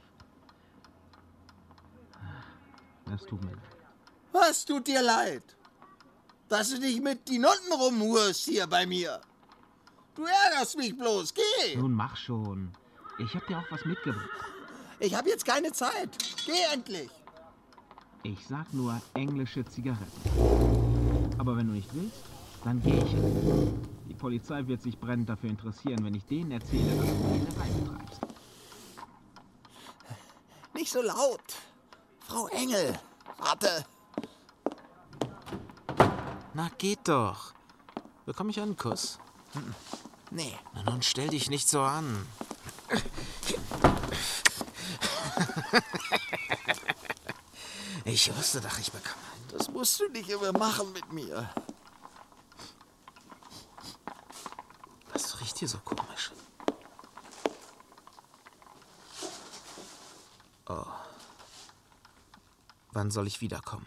Das tut mir leid. Was tut dir leid? Dass du dich mit die Nutten rumhurst hier bei mir. Du ärgerst mich bloß. Geh! Nun mach schon. Ich hab dir auch was mitgebracht. Ich hab jetzt keine Zeit. Geh endlich! Ich sag nur englische Zigaretten. Aber wenn du nicht willst, dann geh ich. Die Polizei wird sich brennend dafür interessieren, wenn ich denen erzähle, dass du Hehlerei betreibst. Nicht so laut. Frau Engel, warte. Na, geht doch. Bekomme ich einen Kuss? Nee. Na, nun stell dich nicht so an. Ich wusste doch, ich bekomme. Das musst du nicht immer machen mit mir. Was riecht hier so komisch? Oh. Wann soll ich wiederkommen?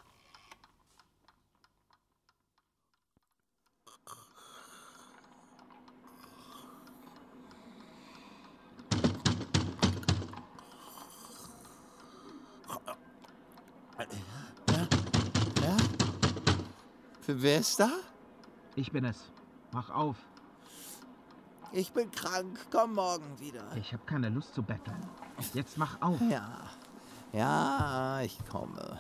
Ja? Ja? Wer ist da? Ich bin es. Mach auf. Ich bin krank. Komm morgen wieder. Ich habe keine Lust zu betteln. Jetzt mach auf. Ja. Ja, ich komme.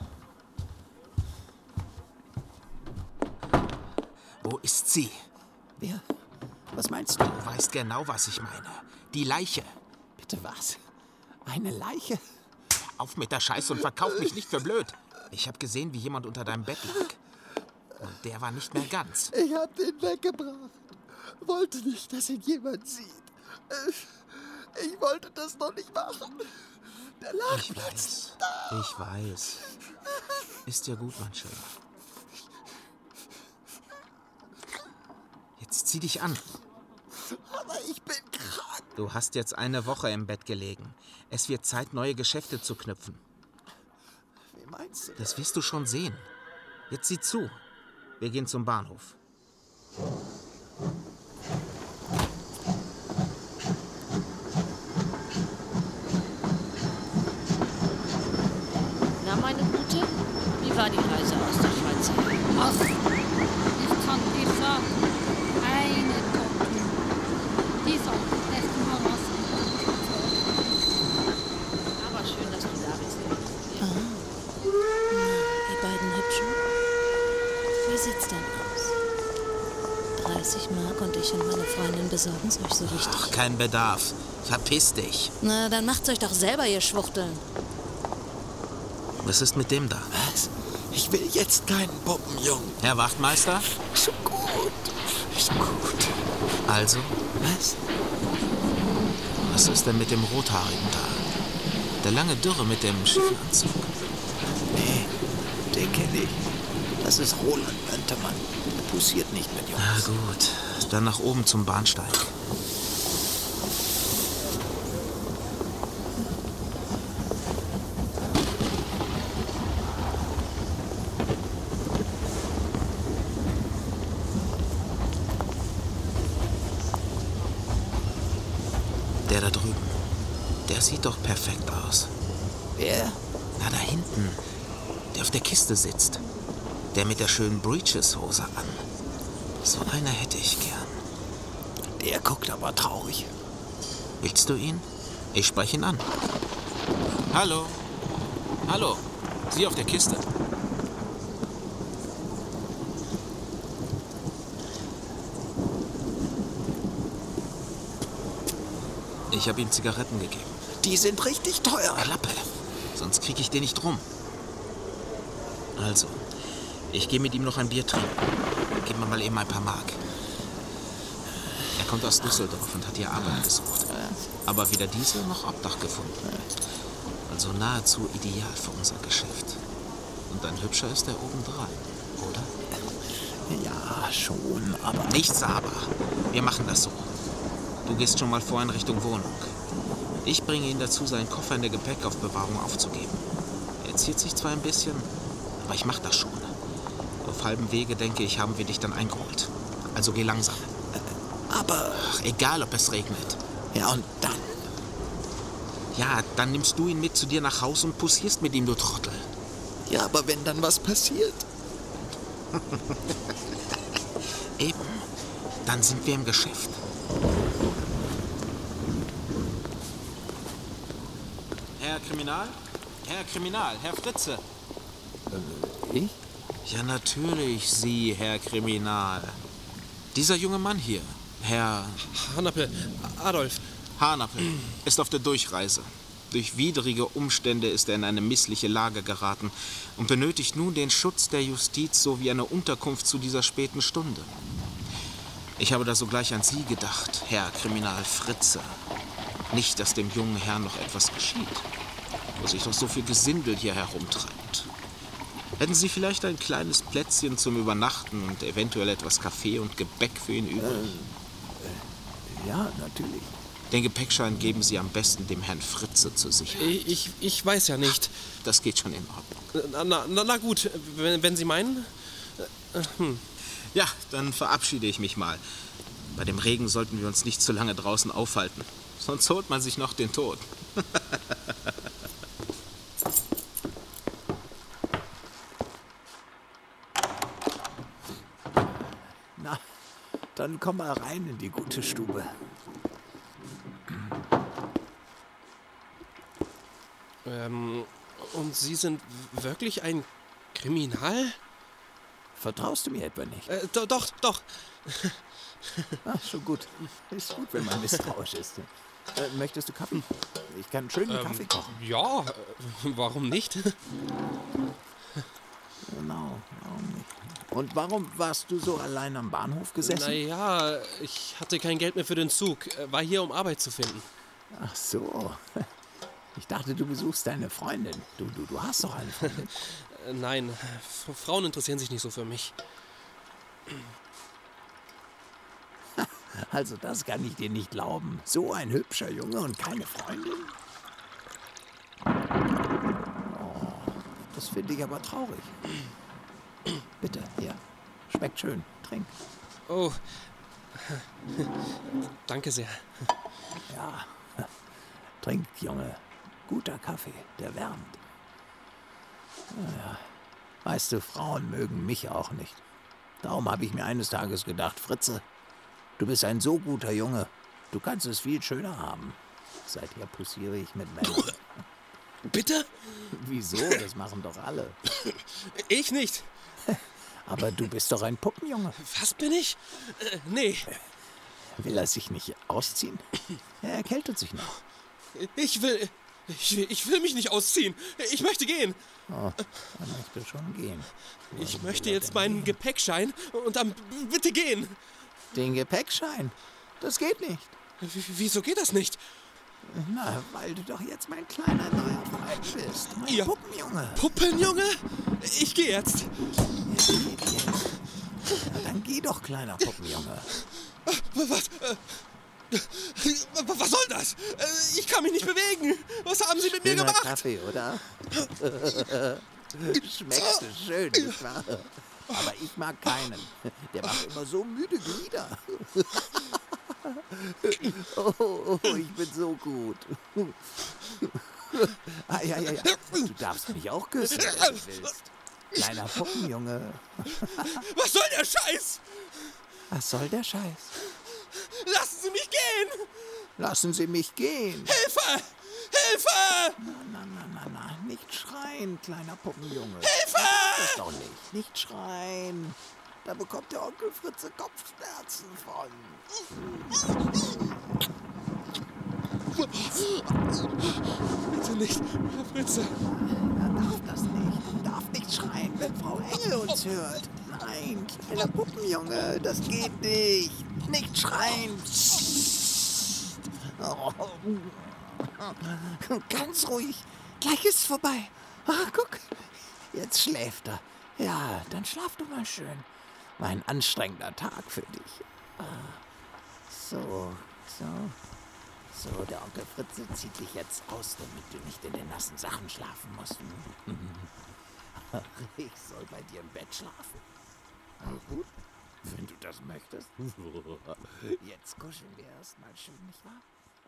Wo ist sie? Wer? Was meinst du? Du weißt genau, was ich meine. Die Leiche. Bitte was? Eine Leiche? Auf mit der Scheiße und verkauf mich nicht für blöd. Ich habe gesehen, wie jemand unter deinem Bett lag. Und der war nicht mehr ganz. Ich hab den weggebracht. Wollte nicht, dass ihn jemand sieht. Ich wollte das noch nicht machen. Der lag Ich weiß. da. Ich weiß. Ist dir gut, mein Schöner. Jetzt zieh dich an. Aber ich bin krank. Du hast jetzt eine Woche im Bett gelegen. Es wird Zeit, neue Geschäfte zu knüpfen. Wie meinst du? Das wirst du schon sehen. Jetzt sieh zu. Wir gehen zum Bahnhof. Na, meine Gute, wie war die Reise aus der Schweiz? Ach, ich kann dir sagen, eine Kopie. Die soll echt mal was. Aber schön, dass du da bist. Ihr beiden Hübschen. Wie sieht's denn aus? dreißig Mark und ich und meine Freundin besorgen's euch so richtig. Ach, kein Bedarf. Verpiss dich. Na, dann macht's euch doch selber, ihr Schwuchteln. Was ist mit dem da? Was? Ich will jetzt keinen Puppenjungen. Herr Wachtmeister? Ist gut. Ist gut. Also? Was? Was ist denn mit dem Rothaarigen da? Der lange Dürre mit dem Schiffanzug. Nee, den kenne ich. Das ist Roland Möntermann. Der poussiert nicht mit Jungs. Na gut, dann nach oben zum Bahnsteig. Der da drüben, der sieht doch perfekt aus. Wer? Na, da hinten, der auf der Kiste sitzt. Der mit der schönen Breeches-Hose an. So einer hätte ich gern. Der guckt aber traurig. Willst du ihn? Ich spreche ihn an. Hallo. Hallo. Sie auf der Kiste. Ich habe ihm Zigaretten gegeben. Die sind richtig teuer. Klappe. Sonst kriege ich den nicht rum. Also, ich gehe mit ihm noch ein Bier trinken. Gib mir mal eben ein paar Mark. Er kommt aus Düsseldorf und hat hier Arbeit gesucht. Aber weder diese noch Obdach gefunden. Also nahezu ideal für unser Geschäft. Und ein Hübscher ist er obendrein, oder? Ja, schon, aber... Nichts aber. Wir machen das so. Du gehst schon mal vor in Richtung Wohnung. Ich bringe ihn dazu, seinen Koffer in der Gepäckaufbewahrung aufzugeben. Er zieht sich zwar ein bisschen, aber ich mach das schon. Auf halbem Wege, denke ich, haben wir dich dann eingeholt. Also geh langsam. Aber... Ach, egal, ob es regnet. Ja, und dann? Ja, dann nimmst du ihn mit zu dir nach Haus und poussierst mit ihm, du Trottel. Ja, aber wenn dann was passiert? Eben. Dann sind wir im Geschäft. Herr Kriminal? Herr Kriminal, Herr Fritze. Äh, ich? Ja, natürlich, Sie, Herr Kriminal. Dieser junge Mann hier, Herr... Hanappe, Adolf. Hanappe ist auf der Durchreise. Durch widrige Umstände ist er in eine missliche Lage geraten und benötigt nun den Schutz der Justiz sowie eine Unterkunft zu dieser späten Stunde. Ich habe da sogleich an Sie gedacht, Herr Kriminal Fritze. Nicht, dass dem jungen Herrn noch etwas geschieht, wo sich doch so viel Gesindel hier herumtreibt. Hätten Sie vielleicht ein kleines Plätzchen zum Übernachten und eventuell etwas Kaffee und Gebäck für ihn übrig? Äh, ja, natürlich. Den Gepäckschein geben Sie am besten dem Herrn Fritze zur Sicherheit. Ich, ich, ich weiß ja nicht. Das geht schon in Ordnung. Na, na, na gut, wenn, wenn Sie meinen. Hm. Ja, dann verabschiede ich mich mal. Bei dem Regen sollten wir uns nicht zu lange draußen aufhalten. Sonst holt man sich noch den Tod. Na, dann komm mal rein in die gute Stube. Ähm, und Sie sind wirklich ein Kriminal? Vertraust du mir etwa nicht? Äh, do, doch, doch. Ach, schon gut. Ist gut, wenn man misstrauisch ist. Äh, möchtest du Kaffee? Ich kann einen schönen ähm, Kaffee kochen. Ja, äh, warum nicht? Genau, warum nicht? Und warum warst du so allein am Bahnhof gesessen? Naja, ich hatte kein Geld mehr für den Zug. War hier, um Arbeit zu finden. Ach so. Ich dachte, du besuchst deine Freundin. Du, du, du hast doch eine Freundin. Nein, Frauen interessieren sich nicht so für mich. Also das kann ich dir nicht glauben. So ein hübscher Junge und keine Freundin? Oh, das finde ich aber traurig. Bitte, hier. Schmeckt schön. Trink. Oh. Danke sehr. Ja. Trink, Junge. Guter Kaffee, der wärmt. Naja, weißt du, Frauen mögen mich auch nicht. Darum habe ich mir eines Tages gedacht, Fritze, du bist ein so guter Junge. Du kannst es viel schöner haben. Seither poussiere ich mit Männern. Bitte? Wieso? Das machen doch alle. Ich nicht. Aber du bist doch ein Puppenjunge. Was bin ich? Äh, nee. Will er sich nicht ausziehen? Er erkältet sich noch. Ich will... Ich, ich will mich nicht ausziehen. Ich möchte gehen. Oh, er möchte schon gehen. Warum ich möchte jetzt meinen gehen? Gepäckschein und dann bitte gehen. Den Gepäckschein? Das geht nicht. W wieso geht das nicht? Na, weil du doch jetzt mein kleiner neuer Freund bist. Mein Ihr Puppenjunge. Puppenjunge? Ich gehe jetzt. Jetzt geht jetzt. Na, dann geh doch, kleiner Puppenjunge. Was? Was soll das? Ich kann mich nicht bewegen. Was haben Sie mit Schöner mir gemacht? Kaffee, oder? Schmeckt schön, nicht wahr? Aber ich mag keinen. Der macht immer so müde Glieder. Oh, oh, oh, ich bin so gut. Ah, ja, ja, ja. Du darfst mich auch küssen, wenn du willst. Kleiner Puppenjunge. Was soll der Scheiß? Was soll der Scheiß? Lassen Sie mich gehen! Lassen Sie mich gehen! Hilfe! Hilfe! Na, na, na, na, na. Nicht schreien, kleiner Puppenjunge. Hilfe! Das doch nicht. Nicht schreien. Da bekommt der Onkel Fritze Kopfschmerzen von. Bitte nicht, Herr Fritze. Er darf das nicht. Er darf nicht schreien, wenn Frau Engel uns hört. Nein, kleiner Puppenjunge, das geht nicht. Nicht schreien. Oh. Ganz ruhig. Gleich ist es vorbei. Ah, guck, jetzt schläft er. Ja, dann schlaf du mal schön. War ein anstrengender Tag für dich. So, so. So, der Onkel Fritze zieht dich jetzt aus, damit du nicht in den nassen Sachen schlafen musst. Ich soll bei dir im Bett schlafen. Na gut, wenn du das möchtest. Jetzt kuscheln wir erstmal schön, nicht wahr?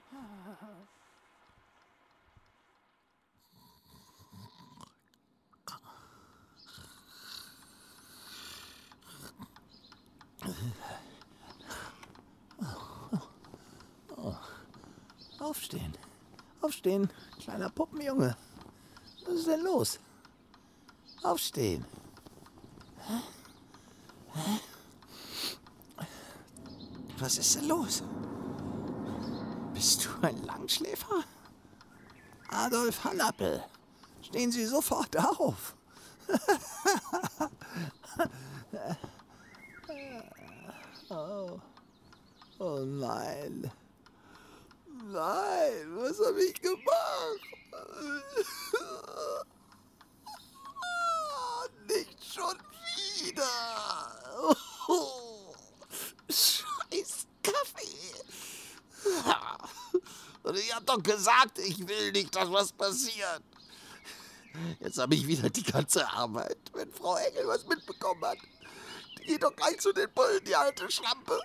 Oh. Aufstehen. Aufstehen, kleiner Puppenjunge. Was ist denn los? Aufstehen. Hä? Hä? Was ist denn los? Bist du ein Langschläfer? Adolf Hannappel, stehen Sie sofort auf. Oh. Oh nein. Nein, was habe ich gemacht? Nicht schon wieder. Oh. Scheiß Kaffee. Und ich hab doch gesagt, ich will nicht, dass was passiert. Jetzt habe ich wieder die ganze Arbeit. Wenn Frau Engel was mitbekommen hat, die geht doch gleich zu den Bullen, die alte Schlampe.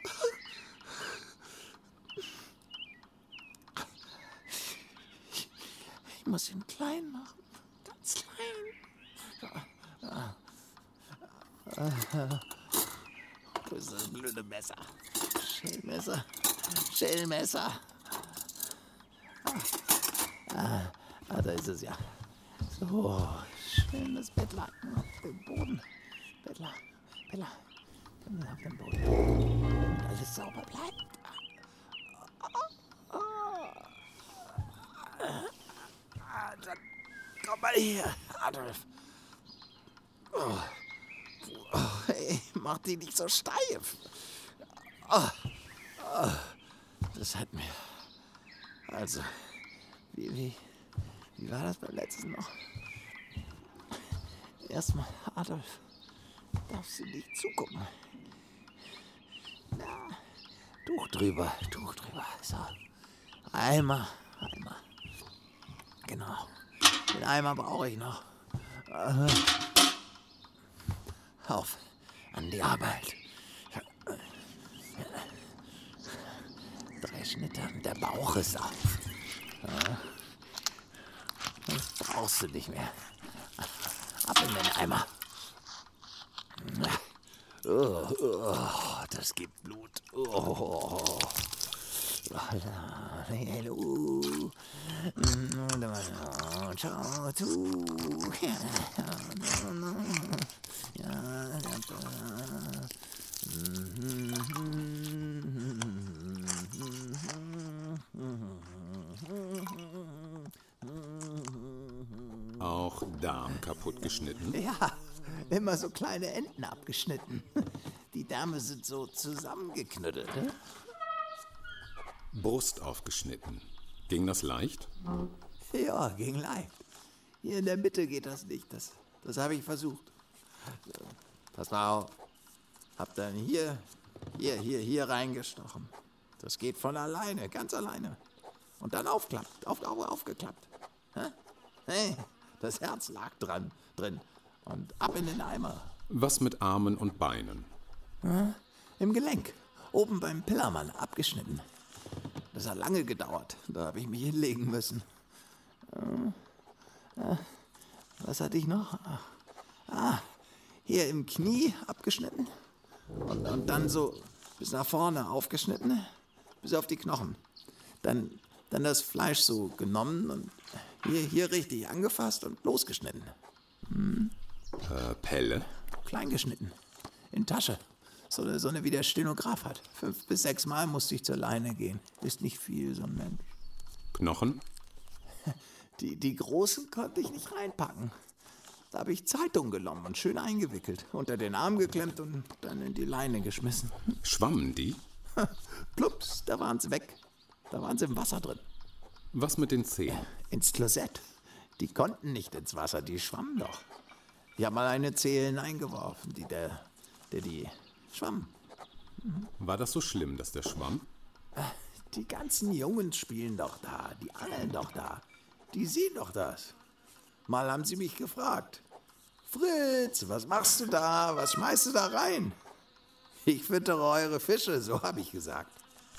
Ich muss ihn klein machen. Ganz klein. Wo ist das blöde Messer? Schälmesser. Schälmesser. Ah, ah, da ist es ja. So, schönes Bettlaken auf dem Boden. Bettler, Bettler, auf dem Boden. Und alles sauber bleibt. Ah, dann komm mal hier, Adolf. Oh. Oh, hey, mach die nicht so steif. Oh. Oh. Das hat mir... Also, wie, wie, wie war das beim letzten noch? Erstmal, Adolf, darfst du nicht zugucken. Na, Tuch drüber, Tuch drüber. So, Eimer, Eimer. Genau, den Eimer brauche ich noch. Auf, an die Arbeit. Drei Schnitte und der Bauch ist auf. Ja. Das brauchst du nicht mehr. Ab in den Eimer. Oh, oh, das gibt Blut. Oh. Ciao, tu. Auch Darm kaputt geschnitten? Ja, immer so kleine Enden abgeschnitten. Die Därme sind so zusammengeknüttelt. Ne? Brust aufgeschnitten. Ging das leicht? Ja, ging leicht. Hier in der Mitte geht das nicht. Das, das habe ich versucht. So, pass mal auf. Hab dann hier, hier, hier, hier reingestochen. Das geht von alleine, ganz alleine. Und dann aufklappt, auf, auf, aufgeklappt. Hä? Hey, das Herz lag dran, drin. Und ab in den Eimer. Was mit Armen und Beinen? Ja, im Gelenk. Oben beim Pillermann, abgeschnitten. Das hat lange gedauert. Da habe ich mich hinlegen müssen. Äh, äh, was hatte ich noch? Ah, hier im Knie abgeschnitten und, und dann so bis nach vorne aufgeschnitten, bis auf die Knochen. Dann, dann das Fleisch so genommen und hier, hier richtig angefasst und losgeschnitten. Hm. Äh, Pelle? Klein geschnitten. In Tasche. So eine, so eine wie der Stenograf hat. Fünf bis sechs Mal musste ich zur Leine gehen. Ist nicht viel, so ein Mensch. Knochen? Die, die großen konnte ich nicht reinpacken. Da habe ich Zeitung genommen und schön eingewickelt, unter den Arm geklemmt und dann in die Leine geschmissen. Schwammen die? Plups, da waren sie weg. Da waren sie im Wasser drin. Was mit den Zehen? Ins Klosett. Die konnten nicht ins Wasser, die schwammen doch. Ich habe mal eine Zehe hineingeworfen, die der, der die schwamm. Mhm. War das so schlimm, dass der schwamm? Die ganzen Jungs spielen doch da, die angeln doch da. Die sehen doch das. Mal haben sie mich gefragt. Fritz, was machst du da? Was schmeißt du da rein? Ich füttere eure Fische, so habe ich gesagt.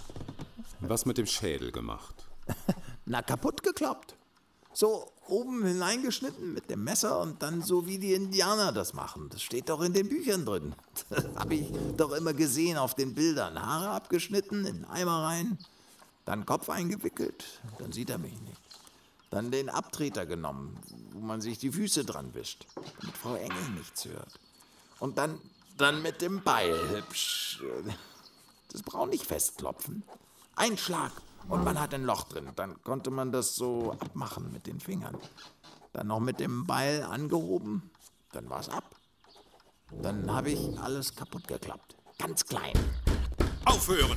Was mit dem Schädel gemacht? Na, kaputt gekloppt. So oben hineingeschnitten mit dem Messer und dann so wie die Indianer das machen. Das steht doch in den Büchern drin. Das habe ich doch immer gesehen auf den Bildern. Haare abgeschnitten, in den Eimer rein, dann Kopf eingewickelt, dann sieht er mich nicht. Dann den Abtreter genommen, wo man sich die Füße dran wischt, damit Frau Engel nichts hört. Und dann, dann mit dem Beil hübsch. Das braucht nicht festklopfen. Ein Schlag und man hat ein Loch drin. Dann konnte man das so abmachen mit den Fingern. Dann noch mit dem Beil angehoben, dann war es ab. Dann habe ich alles kaputt geklappt. Ganz klein. Aufhören!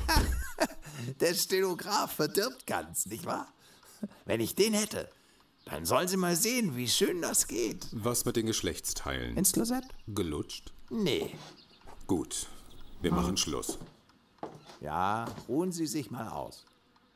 Der Stenograf verdirbt ganz, nicht wahr? Wenn ich den hätte, dann sollen Sie mal sehen, wie schön das geht. Was mit den Geschlechtsteilen? Ins Klosett? Gelutscht? Nee. Gut, wir hm. machen Schluss. Ja, ruhen Sie sich mal aus.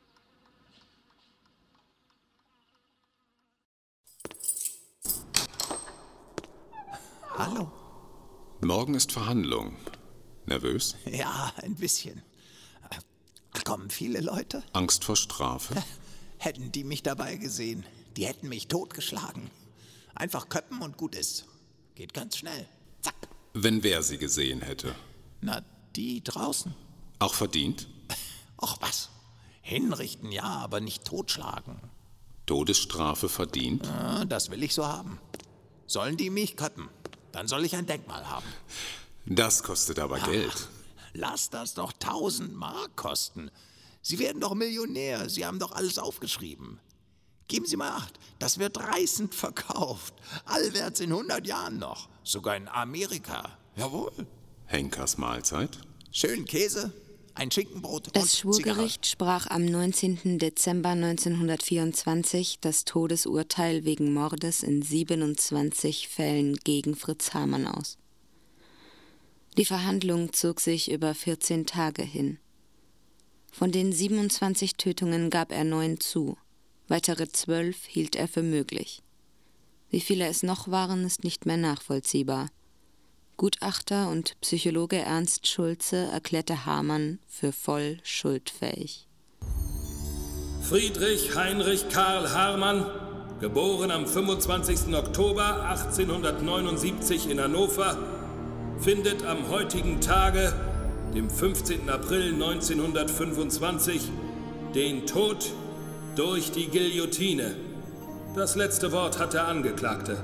Hallo. Morgen ist Verhandlung. Nervös? Ja, ein bisschen. Kommen viele Leute? Angst vor Strafe? Hätten die mich dabei gesehen, die hätten mich totgeschlagen. Einfach köppen und gut ist. Geht ganz schnell. Zack. Wenn wer sie gesehen hätte? Na, die draußen. Auch verdient? Ach was. Hinrichten ja, aber nicht totschlagen. Todesstrafe verdient? Ja, das will ich so haben. Sollen die mich köppen, dann soll ich ein Denkmal haben. Das kostet aber Ach, Geld. Lass das doch tausend Mark kosten. Sie werden doch Millionär, Sie haben doch alles aufgeschrieben. Geben Sie mal Acht, das wird reißend verkauft. Allwärts in hundert Jahren noch. Sogar in Amerika. Jawohl. Henkers Mahlzeit? Schön Käse, ein Schinkenbrot und Das Schwurgericht Zigarre. sprach am neunzehnten Dezember neunzehnhundertvierundzwanzig das Todesurteil wegen Mordes in siebenundzwanzig Fällen gegen Fritz Hamann aus. Die Verhandlung zog sich über vierzehn Tage hin. Von den siebenundzwanzig Tötungen gab er neun zu. Weitere zwölf hielt er für möglich. Wie viele es noch waren, ist nicht mehr nachvollziehbar. Gutachter und Psychologe Ernst Schulze erklärte Hamann für voll schuldfähig. Friedrich Heinrich Karl Harmann, geboren am fünfundzwanzigsten Oktober achtzehnhundertneunundsiebzig in Hannover, findet am heutigen Tage, dem fünfzehnten April neunzehnhundertfünfundzwanzig, den Tod durch die Guillotine. Das letzte Wort hat der Angeklagte.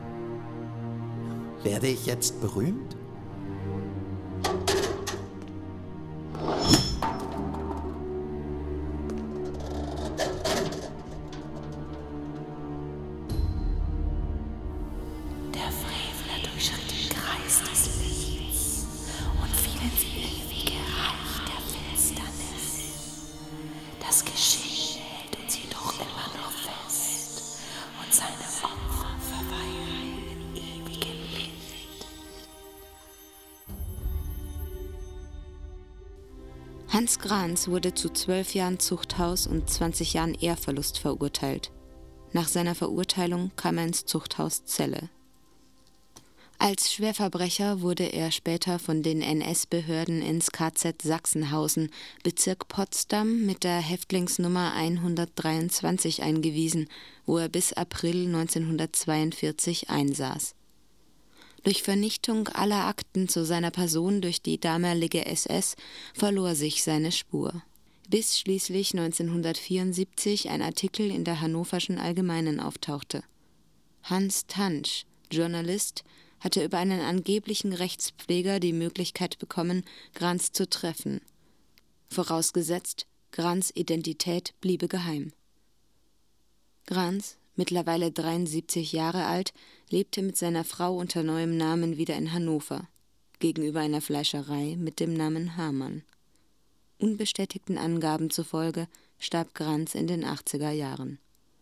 Werde ich jetzt berühmt? Der Frevler durchschritt den Kreis des Lichts und fiel ins ewige Reich der Finsternis. Das Geschehen hält uns jedoch immer noch fest und seine Opfer verweilen in ewigem Licht. Hans Grans wurde zu zwölf Jahren Zuchthaus und zwanzig Jahren Ehrverlust verurteilt. Nach seiner Verurteilung kam er ins Zuchthaus Celle. Als Schwerverbrecher wurde er später von den N S-Behörden ins K Z Sachsenhausen, Bezirk Potsdam, mit der Häftlingsnummer hundertdreiundzwanzig eingewiesen, wo er bis April neunzehnhundertzweiundvierzig einsaß. Durch Vernichtung aller Akten zu seiner Person durch die damalige S S verlor sich seine Spur. Bis schließlich neunzehnhundertvierundsiebzig ein Artikel in der Hannoverschen Allgemeinen auftauchte. Hans Tantsch, Journalist, hatte über einen angeblichen Rechtspfleger die Möglichkeit bekommen, Grans zu treffen. Vorausgesetzt, Grans Identität bliebe geheim. Grans, mittlerweile dreiundsiebzig Jahre alt, lebte mit seiner Frau unter neuem Namen wieder in Hannover, gegenüber einer Fleischerei mit dem Namen Hamann. Unbestätigten Angaben zufolge starb Grans in den achtziger Jahren.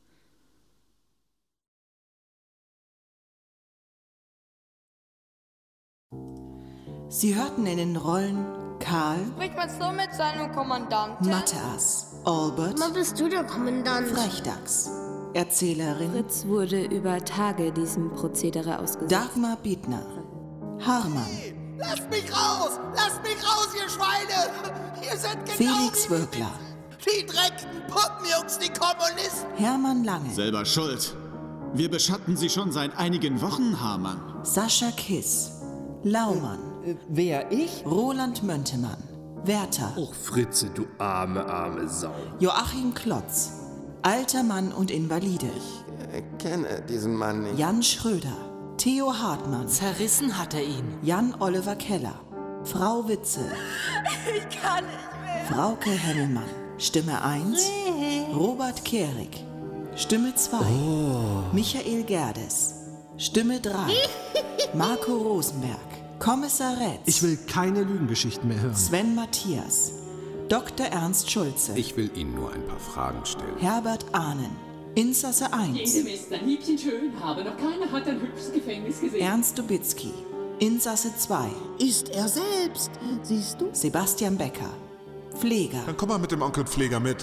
Sie hörten in den Rollen Karl, Sprich mal so mit seinem Kommandanten. Matthias, Albert, Mal bist du der Kommandant. Frechdachs, Erzählerin Fritz wurde über Tage diesem Prozedere ausgesetzt. Dagmar Biedner, Harman, Lasst mich raus! Lasst mich raus, ihr Schweine! Ihr seid genau Felix wie Wirkler, die dreckten Puppenjungs, die Kommunisten! Hermann Lange, Selber schuld. Wir beschatten Sie schon seit einigen Wochen, Hamann. Sascha Kiss, Laumann, Äh, wer, ich? Roland Möntemann, Werther, Och, Fritze, du arme, arme Sau. Joachim Klotz, alter Mann und Invalide, Ich kenne diesen Mann nicht. Jan Schröder, Theo Hartmann, Zerrissen hat er ihn. Jan Oliver Keller, Frau Witze, Ich kann nicht mehr. Frauke Hemmelmann, Stimme eins, Robert Kehrig, Stimme zwei, Michael Gerdes, Stimme drei, Marco Rosenberg, Kommissar Retz, Ich will keine Lügengeschichten mehr hören. Sven Matthias, Doktor Ernst Schulze, Ich will Ihnen nur ein paar Fragen stellen. Herbert Ahnen, Insasse eins, Jede Western Hiebchen schön, aber noch keiner hat ein hübsches Gefängnis gesehen. Ernst Dubitzky, Insasse zwei, Ist er selbst, siehst du? Sebastian Becker, Pfleger, Dann komm mal mit dem Onkel Pfleger mit.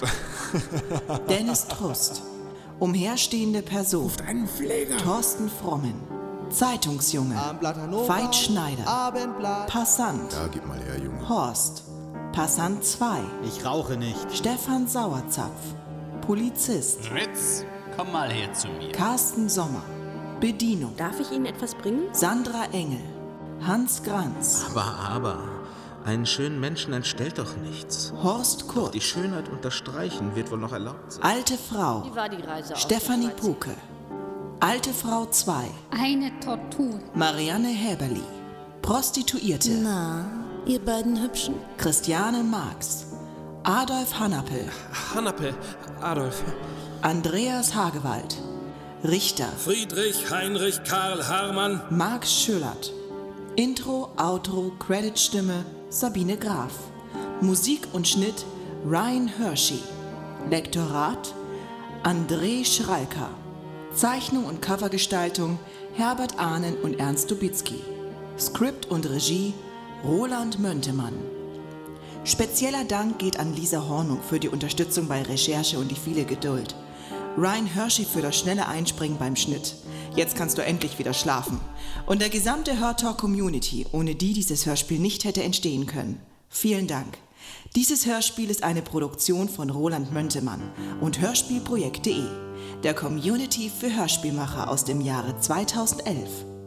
Dennis Trust, umherstehende Person, Ruft einen Pfleger. Thorsten Frommen, Zeitungsjunge, Abendblatt Hannover, Veit Schneider, Abendblatt, Passant, Ja, gib mal her, Junge. Horst, Passant zwei, Ich rauche nicht. Stefan Sauerzapf, Polizist, Fritz, komm mal her zu mir. Carsten Sommer, Bedienung, Darf ich Ihnen etwas bringen? Sandra Engel, Hans Granz, Aber, aber, einen schönen Menschen entstellt doch nichts. Horst Doch Kurt, die Schönheit unterstreichen wird wohl noch erlaubt sein. alte Frau, Wie war die Reise aus Stefanie der Schweiz? Puke, alte Frau zwei, Eine Tortur. Marianne Häberli, Prostituierte, Na, ihr beiden Hübschen? Christiane Marx, Adolf Hannappel, Hannappe, Adolf. Andreas Hagewald, Richter, Friedrich Heinrich Karl Harmann, Max Schöllert, Intro, Outro, Creditstimme Sabine Graf, Musik und Schnitt Ryan Hershey, Lektorat André Schralker, Zeichnung und Covergestaltung Herbert Ahnen und Ernst Dubitzky, Skript und Regie Roland Möntemann. Spezieller Dank geht an Lisa Hornung für die Unterstützung bei Recherche und die viele Geduld. Ryan Hershey für das schnelle Einspringen beim Schnitt. Jetzt kannst du endlich wieder schlafen. Und der gesamte Hörtalk-Community, ohne die dieses Hörspiel nicht hätte entstehen können. Vielen Dank. Dieses Hörspiel ist eine Produktion von Roland Möntemann und Hörspielprojekt punkt de, der Community für Hörspielmacher aus dem Jahre zweitausendelf.